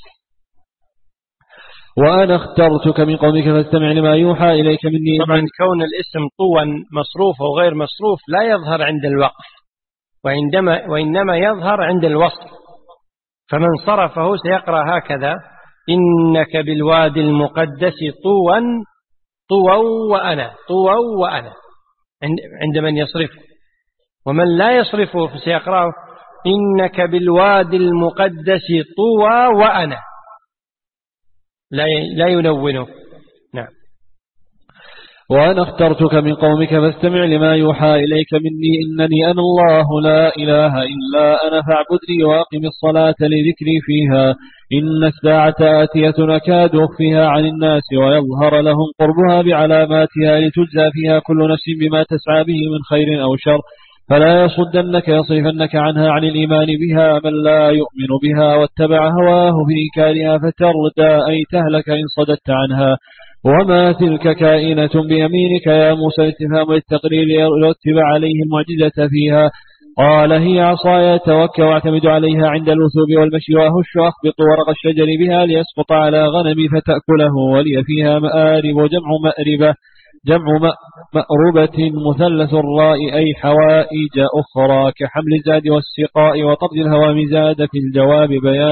وأنا اخترتك من قومك فاستمع لما يوحى إليك مني. طبعا كون الاسم طوى مصروف أو غير مصروف لا يظهر عند الوقف، وإنما يظهر عند الوصف، فمن صرفه سيقرأ هكذا: إنك بالوادي المقدس طوى وأنا عند من يصرفه، ومن لا يصرفه فسيقرأه إنك بالوادي المقدس طوى وأنا. لا ينونه. نعم. وأنا اخترتك من قومك فاستمع لما يوحى إليك مني إنني أنا الله لا إله إلا أنا فاعبدني وأقم الصلاة لذكري فيها إن الساعة آتية أكاد أخفيها عن الناس ويظهر لهم قربها بعلاماتها لتجزى فيها كل نفس بما تسعى به من خير أو شر فلا يصدنك يصرفنك عنها عن الإيمان بها من لا يؤمن بها واتبع هواه في إنكارها فتردى أي تهلك إن صددت عنها وما تلك كائنة بيمينك يا موسى استفهام للتقرير يرتب عليه المعجزة فيها قال هي عصاي أتوكى واعتمد عليها عند الوثوب والمشي وأهش أخبط ورق الشجر بها ليسقط على غنمي فتأكله ولي فيها مآرب جمع مأربة مثلث الراء أي حوائج أخرى كحمل الزاد والسقاء وطرد الهوام زاد في الجواب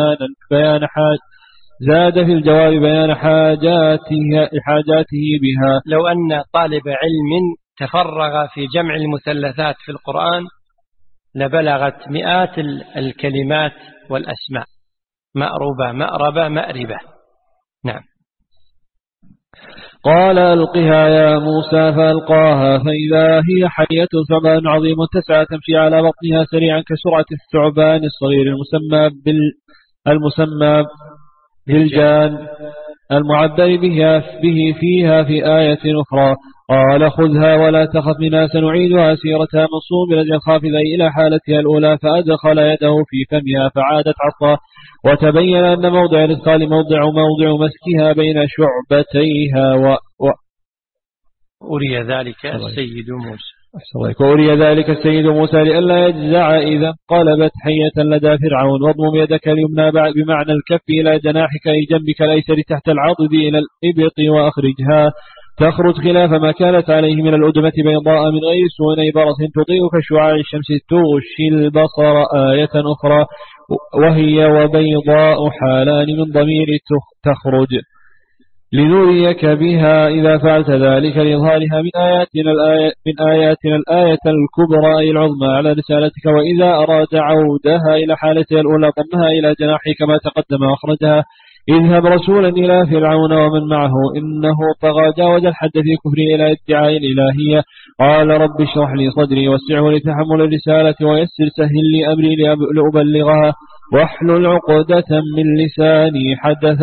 بيان حاجاته بها. لو أن طالب علم تفرغ في جمع المثلثات في القرآن لبلغت مئات الكلمات والأسماء، مأربة مأربة مأربة. نعم. قال ألقها يا موسى فألقاها فإذا هي حية ثعبان عظيم تسعى تمشي على بطنها سريعا كسرعة الثعبان الصغير المسمى بالجان المعبر به فيها في آية أخرى. قال خذها ولا تخف منها سنعيدها سيرتها منصوبة خافضة إلى حالتها الأولى فأدخل يده في فمها فعادت عصا وتبين أن موضع الإدخال موضع مسكها بين شعبتيها أري ذلك السيد موسى وأري ذلك السيد موسى لئلا يجزع إذا انقلبت حية لدى فرعون واضمم يدك اليمنى بمعنى الكف إلى جناحك أي جنبك الأيسر تحت العضد إلى الإبط وأخرجها تخرج خلاف ما كانت عليه من الأدمة بيضاء من غير سوء برص تضيء كشعاع الشمس تغشي البصر. آية أخرى وهي وبيضاء حالان من ضمير تخرج لنريك بها إذا فعلت ذلك لإظهارها من آياتنا الآية الكبرى أي العظمى على رسالتك وإذا أراد عودها إلى حالتها الأولى ضمها إلى جناحه كما تقدم وأخرجها اذهب رسولا إلى فرعون ومن معه إنه طغى جاوز الحد في كفره إلى ادعاء الإلهية. قال رب اشرح لي صدري وسعه لتحمل الرسالة ويسر سهل لي أمري لأبلغها واحلل عقدة من لساني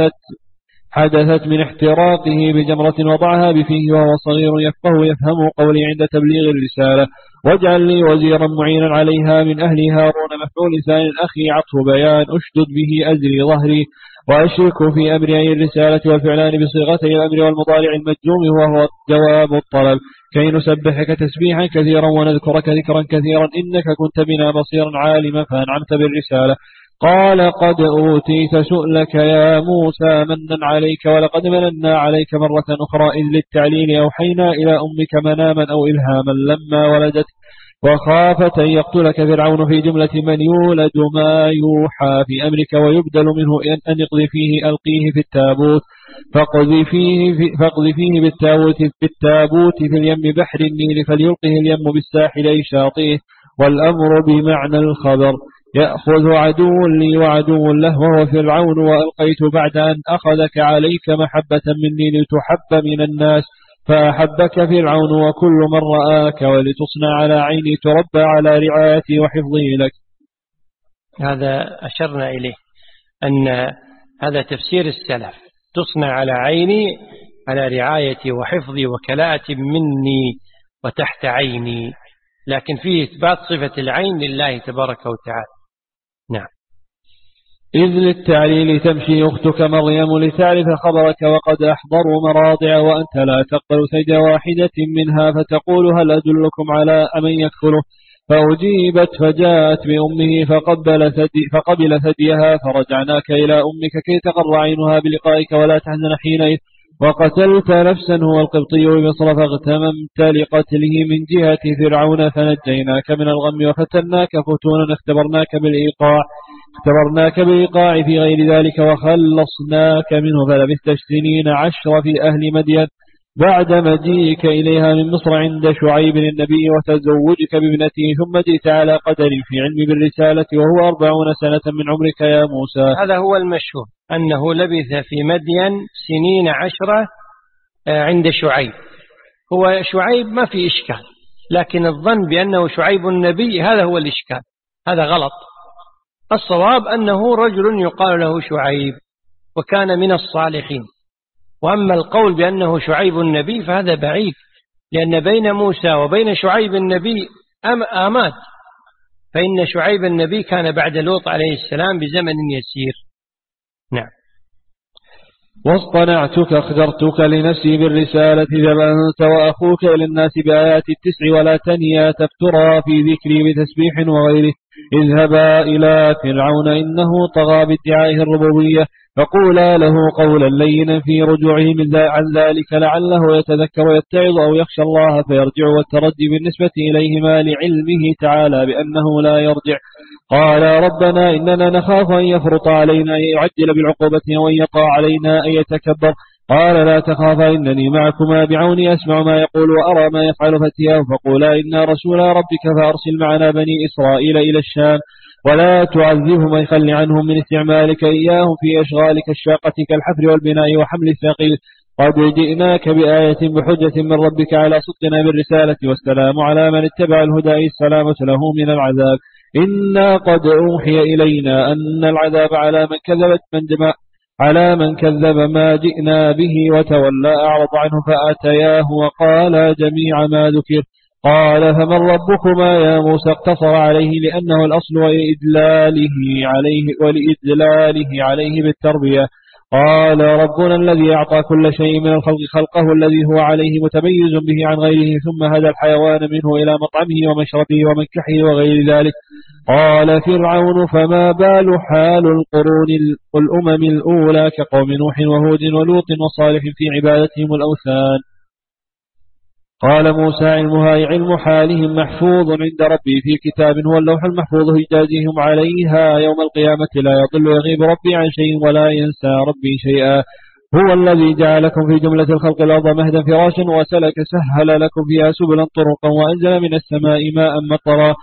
حدثت من احتراقه بجمرة وضعها بفيه وهو صغير يفهم قولي عند تبليغ الرسالة واجعل لي وزيرا معينا عليها من أهل هارون مفعول ثاني أخي عطف بيان أشدد به أزري ظهري وأشرك في أمر أي الرسالة والفعلان بصيغتي الأمر والمضارع المجزوم وهو جواب الطلب كي نسبحك تسبيحا كثيرا ونذكرك ذكرا كثيرا إنك كنت بنا بصيرا عالما فأنعمت بالرسالة. قال قد أوتيت سؤلك يا موسى منا عليك ولقد مننا عليك مرة أخرى إذ للتعليل أوحينا إلى أمك مناما أو إلهاما لما ولدت وخافت أن يقتلك فرعون في جملة من يولد ما يوحى في أمرك ويبدل منه أن يقذفيه ألقيه في التابوت فاقذفيه بالتابوت في اليم بحر النيل فليلقه اليم بالساحل أي شاطئه والأمر بمعنى الخبر يأخذ عدو لي وعدو له وهو فرعون وألقيت بعد أن أخذك عليك محبة مني لتحب من الناس فأحبك فرعون وكل من رآك ولتصنع على عيني تربى على رعايتي وحفظي لك. هذا أشرنا إليه أن هذا تفسير السلف تصنع على عيني على رعايتي وحفظي وكلاءتي مني وتحت عيني لكن فيه إثبات صفة العين لله تبارك وتعالى. نعم. إذ للتعليل تمشي أختك مريم لتعرف خبرك وقد أحضروا مراضع وأنت لا تقبل سجى واحدة منها فتقول هل أدلكم على من يكفله فأجيبت فجاءت بأمه فقبل ثديها فرجعناك إلى أمك كي تقر عينها بلقائك ولا تحزن حينئذ وقتلت نفسا هو القبطي بمصر فاغتممت لقتله من جهة فرعون فنجيناك من الغم وفتناك فتونا اختبرناك بالإيقاع في غير ذلك وخلصناك منه فلبثت سنين 10 في أهل مدين بعد مجيئك إليها من مصر عند شعيب النبي وتزوجك بابنته ثم جئت على قدر في علم بالرسالة وهو 40 سنة من عمرك يا موسى. هذا هو المشهور أنه لبث في مدين 10 عند شعيب. هو شعيب ما في إشكال، لكن الظن بأنه شعيب النبي هذا هو الإشكال، هذا غلط. الصواب أنه رجل يقال له شعيب وكان من الصالحين. وأما القول بأنه شعيب النبي فهذا بعيد، لأن بين موسى وبين شعيب النبي آمات، فإن شعيب النبي كان بعد لوط عليه السلام بزمن يسير. نعم. واصطنعتك اخترتك لنفسي بالرسالة أنت وأخوك إلى الناس بآيات 9 ولا تنيا تفترى في ذكري بتسبيح وغيره. اذهبا إلى فرعون إنه طغى بادعائه الربوبية فقولا له قولا لينا في رجوعه عن ذلك لعله يتذكر ويتعظ أو يخشى الله فيرجع، والتردي بالنسبة إليهما لعلمه تعالى بأنه لا يرجع. قال ربنا إننا نخاف أن يفرط علينا أن يعجل بالعقوبة وأن يطاع علينا أن يتكبر. قال لا تخافا إنني معكما بعوني أسمع ما يقول وأرى ما يفعل فتياه فقولا إنا رسولا ربك فأرسل معنا بني إسرائيل إلى الشام ولا تعذبهم أي خل عنهم من استعمالك إياهم في أشغالك الشاقة كالحفر والبناء وحمل الثقيل. قد جئناك بآية بحجة من ربك على صدقنا بالرسالة، والسلام على من اتبع الهدى السلامة له من العذاب. إنا قد أوحي إلينا أن العذاب على من كذب ما جئنا به وتولى أعرض عنه فأتياه وقال جميع ما ذكر. قال فمن ربكما يا موسى؟ اقتصر عليه لأنه الأصل ولإدلاله عليه بالتربية. قال ربنا الذي أعطى كل شيء من الخلق خلقه الذي هو عليه متميز به عن غيره ثم هدى الحيوان منه إلى مطعمه ومشربه ومنكحه وغير ذلك. قال فرعون فما بال حال الأمم الأولى كقوم نوح وهود ولوط وصالح في عبادتهم الأوثان. قال موسى علمها علم حالهم محفوظ عند ربي في كتاب هو اللوح المحفوظ يجازيهم عليها يوم القيامة لا يضل يغيب ربي عن شيء ولا ينسى ربي شيئا. هو الذي جعلكم في جملة الخلق الأرض مهدا فراشا وسلك سهل لكم فيها سبلا طرقا وأنزل من السماء ماء مطرا.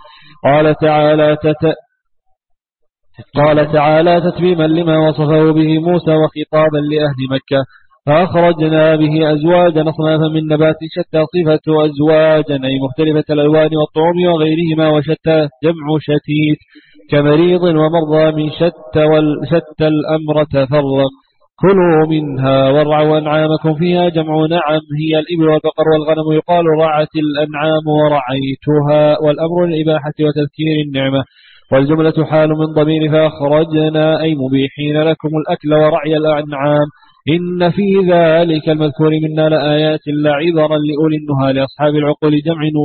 قال تعالى تتميما لما وصفه به موسى وخطابا لأهل مكة فأخرجنا به أزواجا أصنافا من نبات شتى صفة أزواجا أي مختلفة الألوان والطعم وغيرهما وشتى جمع شتيت كمريض ومرضى من شتى الأمر تفرق. كلوا منها وارعوا أنعامكم فيها جمع نعم هي الإبل والبقر والغنم يقال رعت الأنعام ورعيتها والأمر الإباحة وتذكير النعمة والجملة حال من ضمير فأخرجنا أي مبيحين لكم الأكل ورعي الأنعام. إن في ذلك المذكور منا لآيات لعبرا لأولي النهى لأصحاب العقول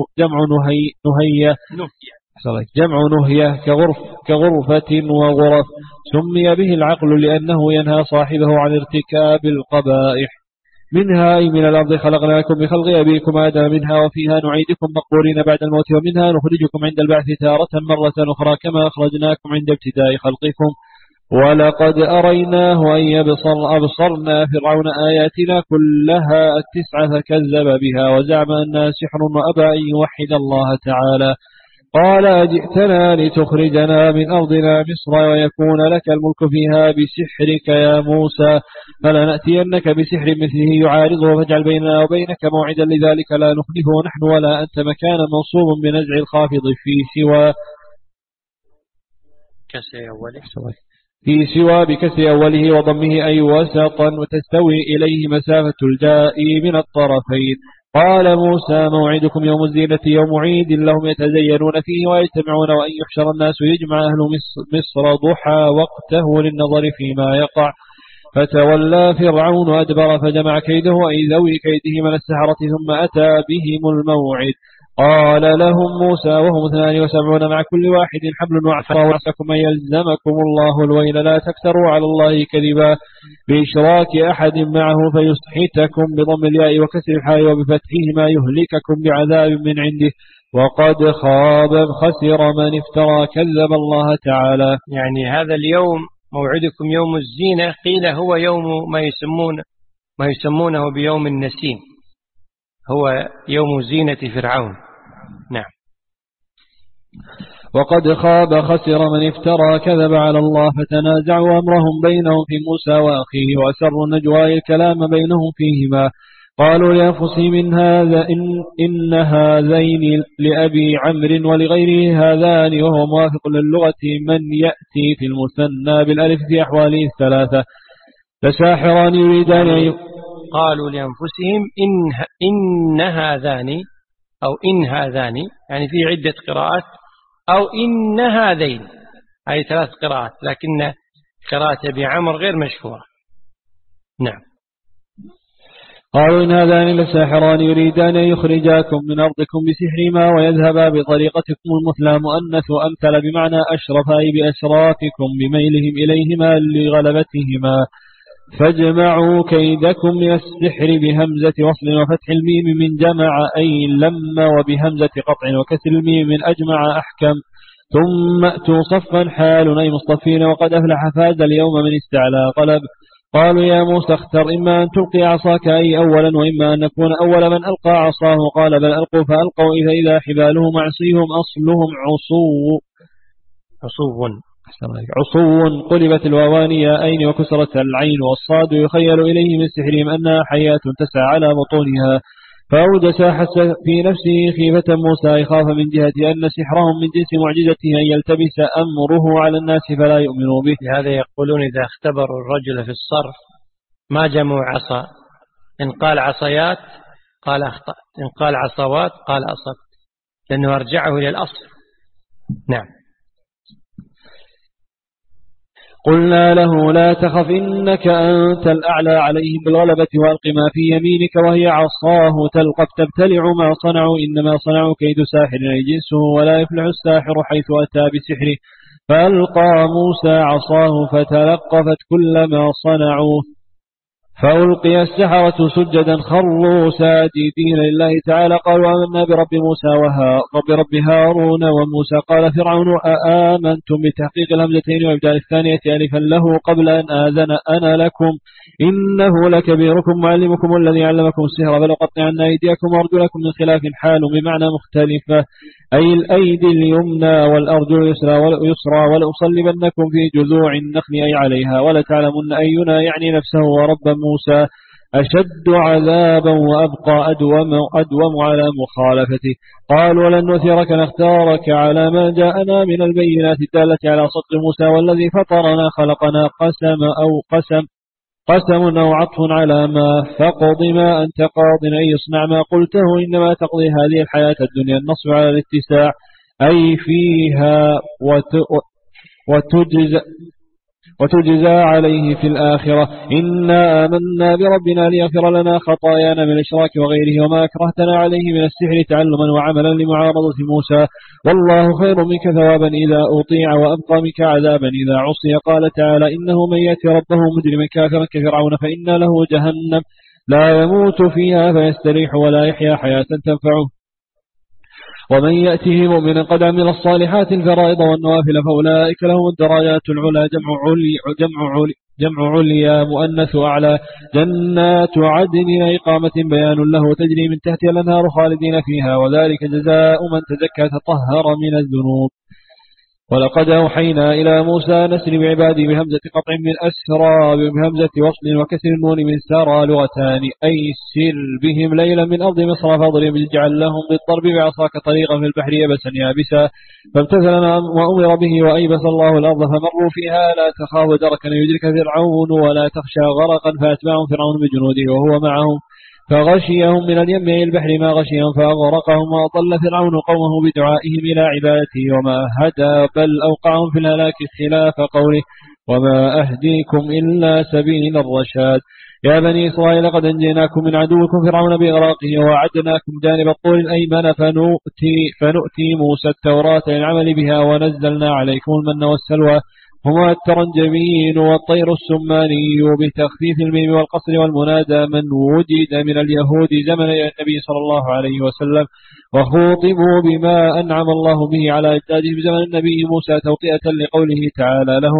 جمع نهية كغرفة وغرف سمي به العقل لأنه ينهى صاحبه عن ارتكاب القبائح. منها أي من الأرض خلقناكم بخلق أبيكم آدم منها وفيها نعيدكم مقبورين بعد الموت ومنها نخرجكم عند البعث تارة مرة أخرى كما أخرجناكم عند ابتداء خلقكم. ولقد أريناه أن أبصرنا فرعون آياتنا كلها 9 فكذب بها وزعم أنها سحر وأبى أن يوحد الله تعالى. قال أجئتنا لتخرجنا من أرضنا مصر ويكون لك الملك فيها بسحرك يا موسى فلنأتينك بسحر مثله يعارضه فاجعل بيننا وبينك موعدا لذلك لا نخلفه نحن ولا أنت مكانا منصوب بنزع الخافض في سوى بكسر أوله وضمه أي وسطا وتستوي إليه مسافة الجاء من الطرفين. قال موسى موعدكم يوم الزينة يوم عيد لهم يتزينون فيه ويجتمعون وأن يحشر الناس يجمع أهل مصر ضحى وقته للنظر فيما يقع. فتولى فرعون أدبر فجمع كيده أي ذوي كيده من السحرة ثم أتى بهم الموعد. قال لهم موسى وهم 72 مع كل واحد حبل وعصا وعسكم أن يلزمكم الله الويل لا تفتروا على الله كذبا بإشراك أحد معه فيسحتكم بضم الياء وكسر الحاء وبفتحهما يهلككم بعذاب من عنده وقد خاب خسر من افترى كذب الله تعالى. يعني هذا اليوم موعدكم يوم الزينة قيل هو يوم ما يسمونه بيوم النسيم، هو يوم زينة فرعون. نعم. وقد خاب خسر من افترى كذب على الله. فتنازعوا أمرهم بينهم في موسى وأخيه وأسروا النجوى الكلام بينهم فيهما. قالوا لأنفسهم إن هذين لأبي عمرو ولغيره هذان، وهو موافق للغة من يأتي في المثنى بالألف في أحواله الثلاثة. لساحران يريدان قالوا لأنفسهم إن هذان أو إن هذان، يعني في عدة قراءات، أو إن هذين، أي 3 قراءات، لكن قراءة أبي عمرو غير مشهورة. نعم. قالوا إن هذان لساحران يريدان أن يخرجاكم من أرضكم بسحرهما ويذهبا بطريقتكم المثلى، مؤنث أمثل بمعنى أشرف، أي بأشرافكم بميلهم إليهما لغلبتهما. فاجمعوا كيدكم من السحر بهمزة وصل وفتح الميم من جمع أي لم، وبهمزة قطع وكسر الميم من أجمع أحكم. ثم أتوا صفا حال أي مصطفين، وقد أفلح فاز اليوم من استعلى غلب. قالوا يا موسى اختر، إما أن تلقي عصاك أي أولا، وإما أن نكون أول من ألقى عصاه. قال بل ألقوا، فألقوا إذا حبالهم عصيهم أصلهم عصو قلبت الواوان ياءين وكسرت العين والصاد، يخيل إليه من سحرهم أنها حياة تسعى على بطونها. فأودس حس في نفسه خيفة موسى، يخاف من جهة أن سحرهم من جنس معجزته أن يلتبس أمره على الناس فلا يؤمنوا به. لهذا يقولون إذا اختبروا الرجل في الصرف ما جمعوا عصا، إن قال عصيات قال أخطأت، إن قال عصوات قال أصبت، لأنه أرجعه إلى الأصل. نعم. قلنا له لا تخف إنك أنت الأعلى عليهم بالغلبة، وألق ما في يمينك وهي عصاه تلقف تبتلع ما صنعوا، إنما صنعوا كيد ساحر أي جنسه، ولا يفلح الساحر حيث أتى بسحره. فألقى موسى عصاه فتلقفت كل ما صنعوا، فألقي السحرة سجدا خروا ساجدين لله تعالى. قالوا آمنا برب موسى برب هارون وموسى. قال فرعون آمنتم بتحقيق الهمزتين وإبدال الثانية ألفا له قبل أن آذن أنا لكم إنه لكبيركم معلمكم الذي علمكم السحر، فلقطعن أيديكم وأرجلكم من خلاف، حال بمعنى مختلفة، أي الأيدي اليمنى والأرجل اليسرى، ولأصلبنكم في جذوع النخل أي عليها، ولتعلمن أينا يعني نفسه ورب موسى أشد عذابا وأبقى أدوم على مخالفته. قالوا ولن نثيرك نختارك على ما جاءنا من البينات الدالة على صدق موسى، والذي فطرنا خلقنا قسم أو عطف على ما، فقض ما أنت قاض أي اصنع ما قلته، إنما تقضي هذه الحياة الدنيا. النصب على الاتساع أي فيها وتجزى عليه في الآخرة. إنا آمنا بربنا ليغفر لنا خطايانا من الإشراك وغيره، وما أكرهتنا عليه من السحر تعلما وعملا لمعارضة موسى، والله خير منك ثوابا إذا أطيع وأبقى منك عذابا إذا عصي. قال تعالى إنه من يأتي ربه مجرما كافرا كفرعون فإن له جهنم لا يموت فيها فيستريح ولا يحيا حياة تنفعه، ومن يأته مؤمنا قد عمل الصالحات الفرائض والنوافل فأولئك لهم الدرجات العلى. جمع عليا مؤنث أعلى. جنات عدن إقامة بيان له تجري من تحتها الأنهار خالدين فيها، وذلك جزاء من تزكى تطهر من الذنوب. ولقد أوحينا إلى موسى نسر بعبادي بهمزة قطع من أسرى بهمزة وصل وكسر النون من سارى لغتان، أي سر بهم ليلا من أرض مصر فاضرب اجعل لهم بالضرب بعصاك طريقا في البحر يبسا يابسا، فامتثلنا وأمر به وأيبس الله الأرض فمروا فيها لا تخاف دركا يدرك فرعون ولا تخشى غرقا فأتبعهم فرعون بجنوده وهو معهم فغشيهم من اليم إلى البحر ما غشيهم فأغرقهم، وأضل فرعون قومه بدعائهم إلى عبادته وما هدى بل أوقعهم في الهلاك خلاف قوله وما أهديكم إلا سبيل الرشاد. يا بني إسرائيل قد أنجيناكم من عدوكم فرعون بإغراقه ووعدناكم جانب الطور الأيمن فنؤتي موسى التوراة للعمل بها، ونزلنا عليكم المن والسلوى هما الترنجبين والطير السماني بتخفيف الميم والقصر والمنادى من وجد من اليهود زمن النبي صلى الله عليه وسلم، وخوطبوا بما أنعم الله به على أجدادهم زمن النبي موسى توطئة لقوله تعالى لهم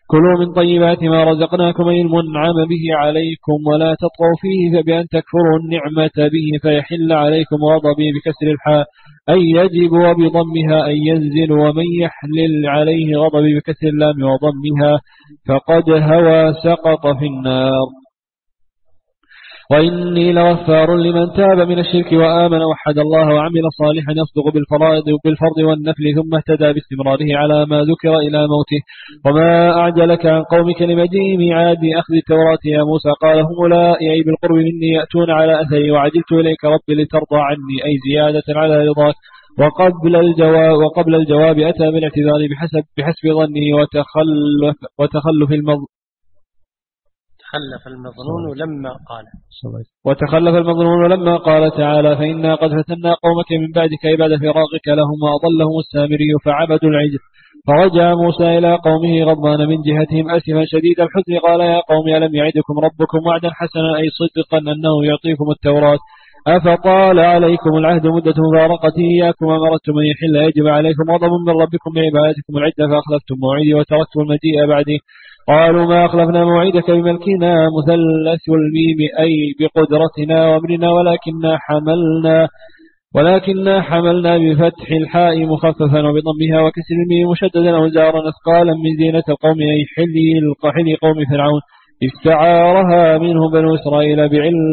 كلوا من طيبات ما رزقناكم أي المنعم به عليكم ولا تطغوا فيه فبأن تكفروا النعمة به فيحل عليكم غضبي بكسر الحاء أي يجب وبضمها أي ينزل ومن يحلل عليه غضبي بكسر اللام وضمها فقد هوى سقط في النار. وإني لغفار لمن تاب من الشرك وآمن وحد الله وعمل صالحا يصدق بالفرض والنفل ثم اهتدى باستمراره على ما ذكر إلى موته. وما أعجلك عن قومك لمجيء ميعاد أخذ التوراة يا موسى قال هم أولئك أي بالقرب مني يأتون على أثري وعجلت إليك ربي لترضى عني أي زيادة على رضاك. وقبل الجواب أتى بالاعتذار بحسب ظنه وتخلف المظنون لما قال تعالى فإنا قد فتنا قومك من بعدك عباد فراقك لهم وأضلهم السامري فعبدوا العجل. فرجع موسى إلى قومه غضبان من جهتهم أسفا شديد الحزن قال يا قوم ألم يعدكم ربكم وعدا حسنا أي صدقا أنه يعطيكم التوراة أفطال عليكم العهد مدة مفارقته إياكم أمرتم أن يحل يجب عليكم غضب من ربكم بعبادتكم العدة فأخلفتم موعدي وتركتم المجيء بعدي. قالوا ما أخلفنا موعدك بملكنا مثلث الميم أي بقدرتنا وأمرنا ولكننا حملنا بفتح الحاء مخففا وبضمها وكسر الميم مشددا أوزارا أثقالا من زينة القوم أي حلي قوم فرعون استعارها منهم بنو إسرائيل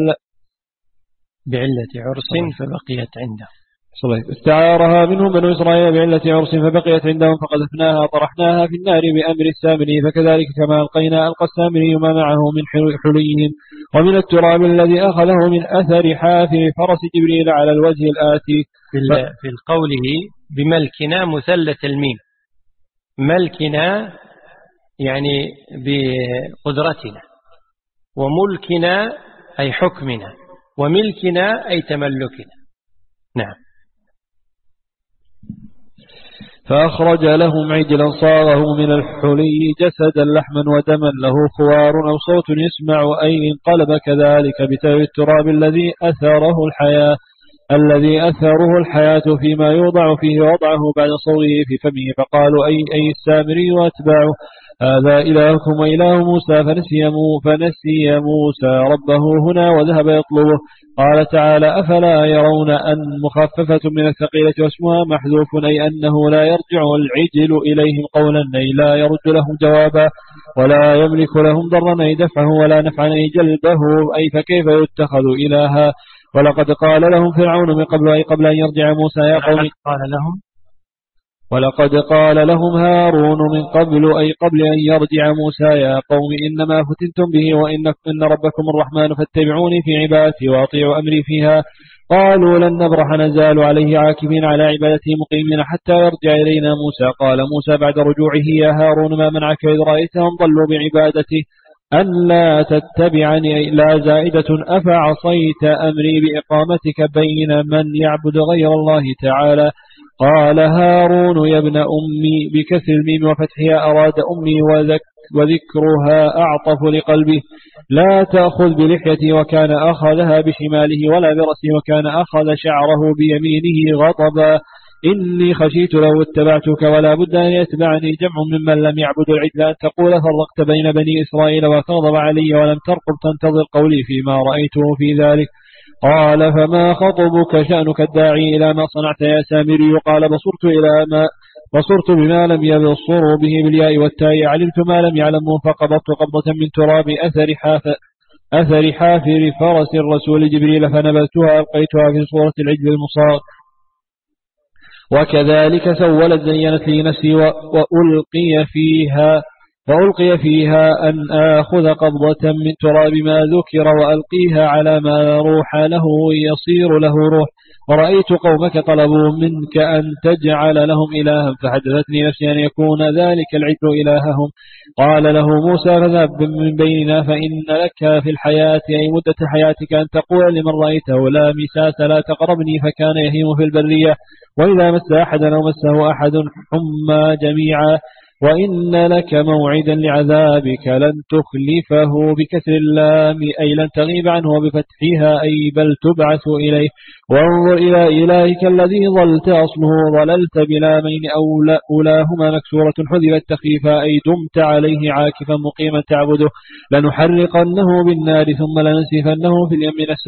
بعلة عرس فبقيت عنده. استعارها منهم بنو إسرائيل بعلة عرس فبقيت عندهم فقذفناها طرحناها في النار بأمر السامري فكذلك كما ألقى السامري ما معه من حليهم ومن التراب الذي أخذه من أثر حافر فرس جبريل على الوجه الآتي في قوله بملكنا مثلث الميم ملكنا يعني بقدرتنا وملكنا أي حكمنا وملكنا أي تملكنا. نعم. فأخرج لهم عجلا صاغه من الحلي جسدا لحما ودما له خوار أو صوت يسمع أي انقلب كذلك بسبب التراب الذي أثره الحياة فيما يوضع فيه وضعه بعد صوره في فمه فقالوا أي السامري وأتباعه هذا إلهكم وإله موسى فنسي موسى ربه هنا وذهب يطلبه. قال تعالى أفلا يرون أن مخففة من الثقيلة واسمها محذوف أي أنه لا يرجع العجل إليهم قولا أي لا يرد لهم جوابا ولا يملك لهم ضرا أي دفعه ولا نفعا أي جلبه أي فكيف يتخذ إلها. ولقد قال لهم فرعون من قبل أي قبل أن يرجع موسى يا قوم ولقد قال لهم هارون من قبل أي قبل أن يرجع موسى يا قوم إنما فتنتم به وإن ربكم الرحمن فاتبعوني في عبادتي وأطيعوا أمري فيها. قالوا لن نبرح نزال عليه عاكفين على عبادته مقيمين حتى يرجع إلينا موسى. قال موسى بعد رجوعه يا هارون ما منعك إذ رأيتهم ضلوا بعبادته أن لا تتبعني لا زائدة أفعصيت أمري بإقامتك بين من يعبد غير الله تعالى. قال هارون يا ابن أمي بكسر الميم وفتحها أراد أمي وذكرها أعطف لقلبه لا تأخذ بلحيتي وكان أخذها بشماله ولا برأسه وكان أخذ شعره بيمينه غضبا إني خشيت لو اتبعتك ولا بد أن يتبعني جمع ممن لم يعبد العجل أن تقول فرقت بين بني إسرائيل وتغضب علي ولم ترقب تنتظر قولي فيما رأيته في ذلك. قال فما خطبك شأنك الداعي إلى ما صنعت يا سامري. قال بصرت بما لم يبصروا به بالياء والتاء علمت ما لم يعلموا فقبضت قبضة من تراب أثر حافر فرس الرسول جبريل فنبذتها ألقيتها في صورة العجل المصاغ وكذلك سولت زينت لي نفسي وألقي فيها أن آخذ قبضة من تراب ما ذكر وألقيها على ما روح له يصير له روح. ورأيت قومك طلبوا منك أن تجعل لهم إلها فحدثتني نفسي أن يكون ذلك العجل إلههم. قال له موسى فذهب من بيننا فإن لك في الحياة أي مدة حياتك أن تقول لمن رأيته لا مساس لا تقربني فكان يهيم في البرية وإذا مس أحدا أو مسه أحد حمى جميعا وإن لك موعدا لعذابك لن تخلفه بكسر اللام أي لن تغيب عنه، وبفتحها أي بل تبعث إليه. وانظر إلى إلهك الذي ظلت أصله ظللت بلامين أولاهما مكسورة حذفت تخفيفا أي دمت عليه عاكفا مقيما تعبده. لنحرقنه بالنار ثم لننسفنه في اليم نسفا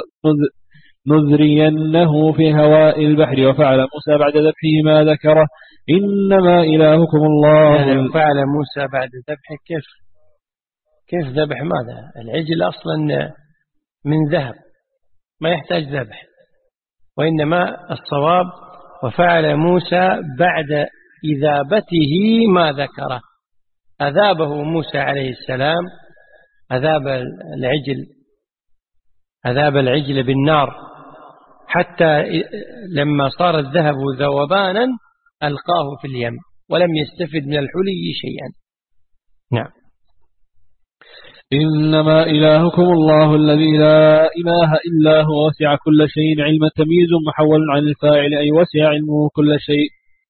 نذرينه في هواء البحر. وفعل موسى بعد ذبحه ما ذكره إنما إلهكم الله. يعني فعل موسى بعد ذبحه كيف ذبح؟ ماذا؟ العجل أصلا من ذهب ما يحتاج ذبح، وإنما الصواب وفعل موسى بعد إذابته ما ذكره. أذابه موسى عليه السلام، أذاب العجل بالنار حتى لما صار الذهب ذوبانا ألقاه في اليم ولم يستفد من الحلي شيئا. نعم. إنما إلهكم الله الذي لا إله إلا هو وسع كل شيء علم تمييز محول عن الفاعل أي وسع علمه كل شيء.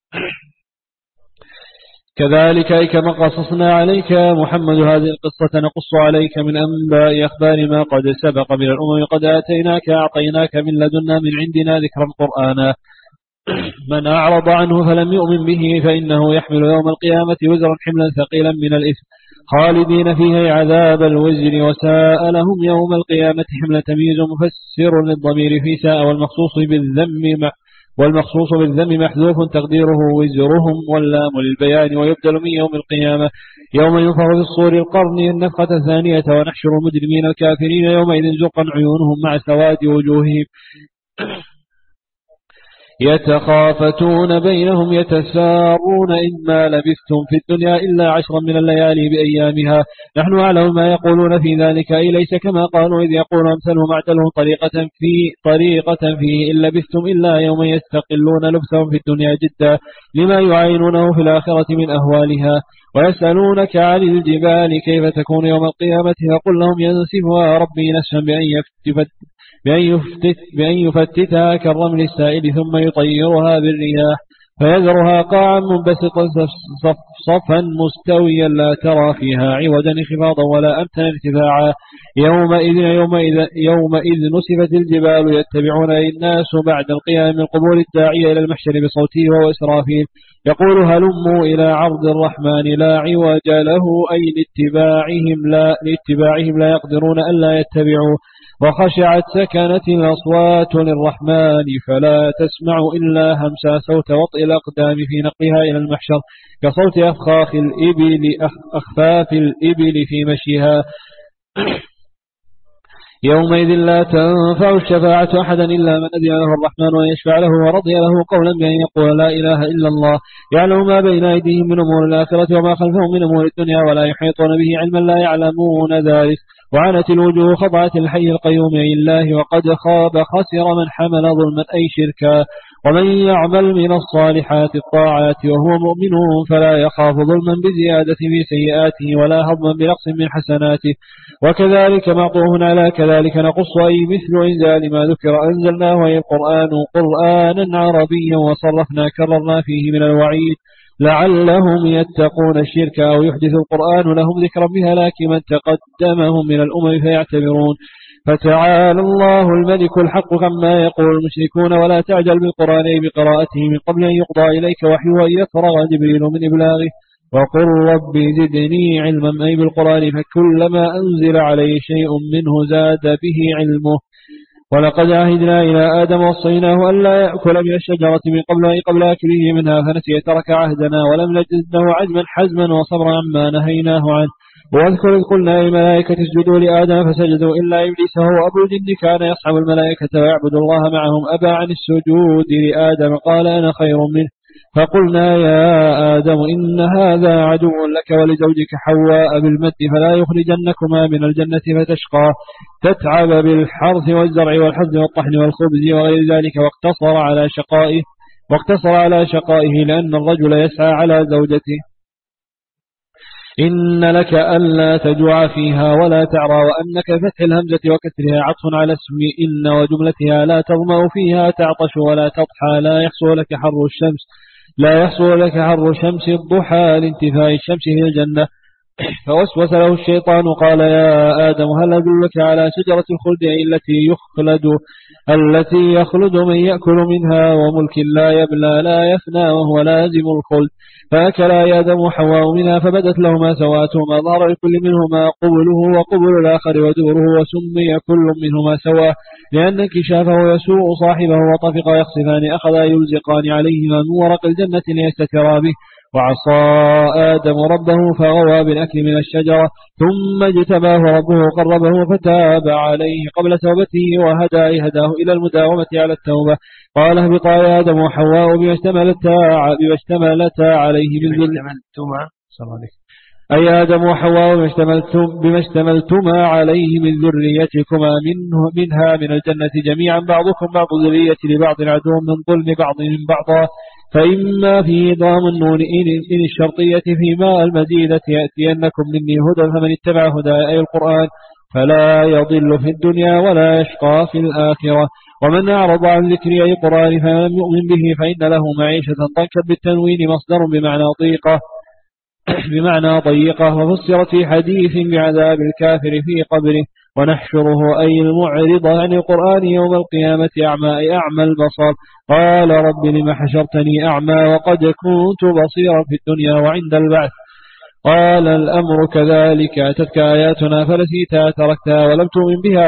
كذلك أي كما قصصنا عليك محمد هذه القصة نقص عليك من أنباء أخبار ما قد سبق من الأمم قد أعطيناك من لدنا من عندنا ذكرا قرآنا. من أعرض عنه فلم يؤمن به فإنه يحمل يوم القيامة وزرا حملا ثقيلا من الإثم خالدين فيه عذاب الوزر وساء لهم يوم القيامة حمل تمييز مفسر للضمير في ساء والمخصوص بالذم محذوف تقديره وزرهم واللام للبيان ويبدل من يوم القيامة يوم ينفخ في الصور القرن النفخة الثانية ونحشر المجرمين الكافرين يومئذ زرقا عيونهم مع سواد وجوههم يتخافتون بينهم يتسارون إما لبثتم في الدنيا إلا 10 من الليالي بأيامها نحن أعلم ما يقولون في ذلك أي ليس كما قالوا إذ يقول أمثلهم اعتلهم طريقة فيه إن لبثتم إلا يوم يستقلون لبثهم في الدنيا جدا لما يعينونه في الآخرة من أهوالها ويسألونك عن الجبال كيف تكون يوم القيامة فقل لهم ينسفها ربي نسفا بأن يفتتها كالرمل السائل ثم يطيرها بالرياح فيذرها قاعا منبسطا صفا مستويا لا ترى فيها عوجا انخفاضا ولا أمتا ارتفاعا يومئذ نسفت الجبال يتبعون الناس بعد القيام من القبور الداعية إلى المحشر بصوته وهو إسرافيل يقول هلموا إلى عرض الرحمن لا عوج له أي لاتباعهم لا يقدرون ألا يتبعوا وخشعت سكنت الأصوات للرحمن فلا تسمع إلا همسا صوت وطئ الأقدام في نقلها إلى المحشر كصوت أخفاف الإبل في مشيها يومئذ لا تنفع الشفاعة أحدا إلا من أذن له الرحمن ويشفع له ورضي له قولا بأن يقول لا إله إلا الله يعلم ما بين أيديهم من أمور الآخرة وما خلفهم من أمور الدنيا ولا يحيطون به علما لا يعلمون ذلك وعنت الوجوه خضعت الحي القيوم لله وقد خاب خسر من حمل ظلما أي شركا ومن يعمل من الصالحات الطاعات وهو مؤمن فلا يخاف ظلما بزيادة في سيئاته ولا هضما بنقص من حسناته وكذلك معطوه على كذلك نقص أي مثل إنزال ما ذكر أنزلناه أي القرآن قرآنا عربيا وصرفنا كررنا فيه من الوعيد لعلهم يتقون الشرك أو يحدث القرآن لهم ذكرا بهلاك من تقدمهم من الأمم فيعتبرون فتعالى الله الملك الحق كما يقول المشركون ولا تعجل بالقرآن بقراءته من قبل أن يقضى إليك وحيه أن يفرغ جبريل من إبلاغه وقل رب زدني علما أي بالقرآن فكلما أنزل عليه شيء منه زاد به علمه ولقد عهدنا إلى آدم وصيناه أن لا يأكل من الشجرة من قبل أكله منها فنسي ترك عهدنا ولم نجد له عزما حزما وصبرا عما نهيناه عنه واذكر إذ قلنا للملائكة اسجدوا لآدم فسجدوا إلا إبليس هو أبو الجن كان يصحب الملائكة ويعبد الله معهم أبى عن السجود لآدم قال أنا خير منه فقلنا يا آدم إن هذا عدو لك ولزوجك حواء بالمد فلا يخرجنكما من الجنة فتشقى تتعب بالحرث والزرع والحزن والطحن والخبز وغير ذلك واقتصر على شقائه لأن الرجل يسعى على زوجته إن لك ألا تجوع فيها ولا تعرى وأنك فتح الهمزة وكسرها عطف على اسم إن وجملتها لا تظمأ فيها تعطش ولا تضحى لا يحصو لك حر الشمس لا يحصل لك حر شمس الضحى لانتفاء الشمس في الجنة. فوسوس له الشيطان قال يا آدم هل أدلك على شجرة الخلد التي يخلد من يأكل منها وملك لا يبلى لا يفنى وهو لازم الخلد. فأكلا يا آدم وحواء منها فبدت لهما سواتهما ظهر لكل منهما قبله وقبل الآخر ودوره وسمي كل منهما سواه لأن انكشافه يسوء صاحبه وطفقا يخصفان أخذا يلزقان عليهما من ورق الجنة ليستترا به. وعصى آدم ربه فغوى بالأكل من الشجرة ثم اجتباه ربه قربه فتاب عليه قبل توبته هداه إلى المداومة على التوبة. قال اهبطا يا آدم وحواء بما اشتملتا عليه من أي آدم وحواء بما اشتملتما عليه من ذريتكما منها من الجنة جميعا بعضكم بعض ذرية لبعض عدو من ظلم بعض من بعضا. فإما في إدغام النون إن الشرطية فيما المزيدة يأتينكم مني هدى فمن اتبع هدى أي القرآن فلا يضل في الدنيا ولا يشقى في الآخرة. ومن أعرض عن ذكر أي قرآن فلم يؤمن به فإن له معيشة ضنكا بالتنوين مصدر بمعنى ضيقة وفسرت في حديث بعذاب الكافر في قبره. ونحشره أي المعرض عن القرآن يوم القيامة أعمى أي أعمى البصر. قال رب لم حشرتني أعمى وقد كنت بصيرا في الدنيا وعند البعث. قال الأمر كذلك أتتك آياتنا فنسيتها تركتها ولم تؤمن بها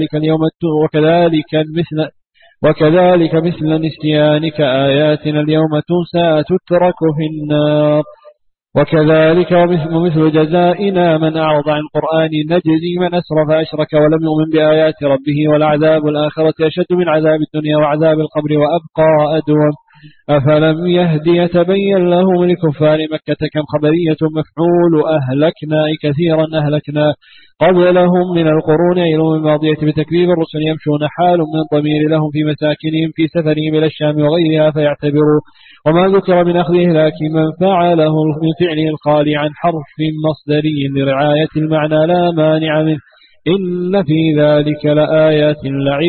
وكذلك مثل نسيانك آياتنا اليوم تنسى تترك في النار. وكذلك ومثل جزائنا من أعرض عن القرآن نجزي من أسرف أشرك ولم يؤمن بآيات ربه ولعذاب الآخرة أشد من عذاب الدنيا وعذاب القبر وأبقى أدوم. أفلم يهدي يتبين لهم لكفار مكة كم خبرية مفعول أهلكنا أي كثيرا أهلكنا قبلهم من القرون إلى الماضية بتكذيب الرسل يمشون حال من ضمير لهم في مساكنهم في سفرهم إلى الشام وغيرها فيعتبروا. وما ذكر من أخذ إهلاك من فعله من فعله الخالي عن حرف مصدري لرعاية المعنى لا مانع منه. إن في ذلك لآيات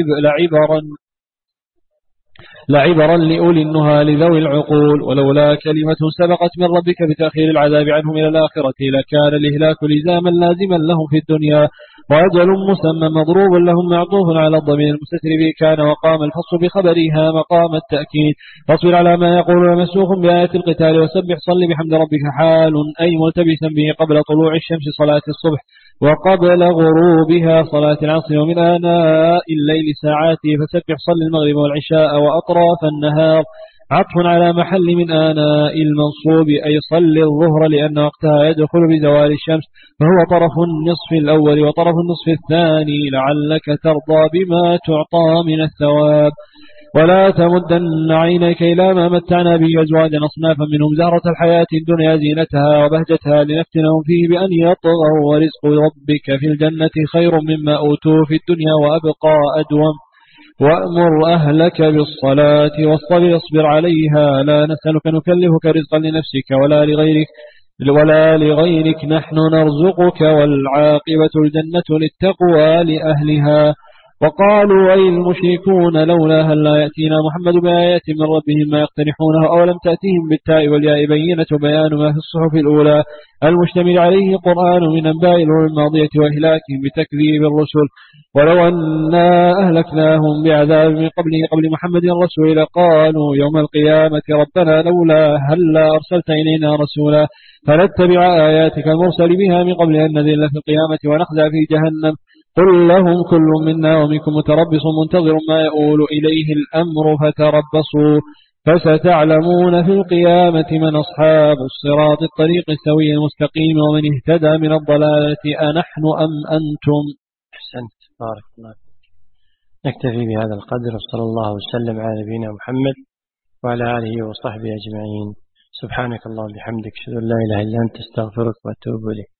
لعبرا لأولي النهى لذوي العقول. ولولا كلمة سبقت من ربك بتأخير العذاب عنهم إلى الآخرة لكان الإهلاك لزاما لازما لهم في الدنيا وأجل مسمى مضروب لهم معطوف على الضمير المستتر به كان وقام الفصل بخبرها مقام التأكيد. فاصبر على ما يقولون مسوخ بآية القتال وسبح صل بحمد ربك حال أي ملتبسا به قبل طلوع الشمس صلاة الصبح وقبل غروبها صلاة العصر ومن آناء الليل ساعاته فسبح صل المغرب والعشاء وأطراف النهار. عطف على محل من آناء المنصوب أي صل الظهر لأن وقتها يدخل بزوال الشمس فهو طرف النصف الأول وطرف النصف الثاني لعلك ترضى بما تعطى من الثواب. ولا تمدن عينيك إلى ما متعنا به أزواجا أصنافا منهم زهرة الحياة الدنيا زينتها وبهجتها لنفتنهم فيه بأن يطغوا ورزق ربك في الجنة خير مما أوتوا في الدنيا وأبقى أدوم. وأمر أهلك بالصلاة واصبر عليها لا نسألك نكلفك رزقا لنفسك ولا لغيرك نحن نرزقك والعاقبة الجنة للتقوى لأهلها. وقالوا أي المشركون لولا هل لا يأتينا محمد بآيات من ربهم ما يقترحونه أولم تأتيهم بالتاء والياء بينة بيان ما في الصحف الأولى المشتمل عليه قرآن من أنباء الأمم الماضية وإهلاكهم بتكذيب الرسل. ولو أنا أهلكناهم بعذاب من قبل محمد الرسول قالوا يوم القيامة ربنا لولا هل لا أرسلت إلينا رسولا فنتبع آياتك المرسل بها من قبل أن نذل في القيامة ونخزى في جهنم. قل لهم كل منا ومنكم متربص منتظر ما يؤول إليه الأمر فتربصوا فستعلمون في القيامة من أصحاب الصراط الطريق السوي المستقيم ومن اهتدى من الضلالة أنحن أم أنتم. أحسنت بارك الله. نكتفي بهذا القدر وصلى الله وسلم على نبينا محمد وعلى آله وصحبه أجمعين. سبحانك اللهم وبحمدك أشهد أن لا إله إلا أنت أستغفرك وأتوب إليك.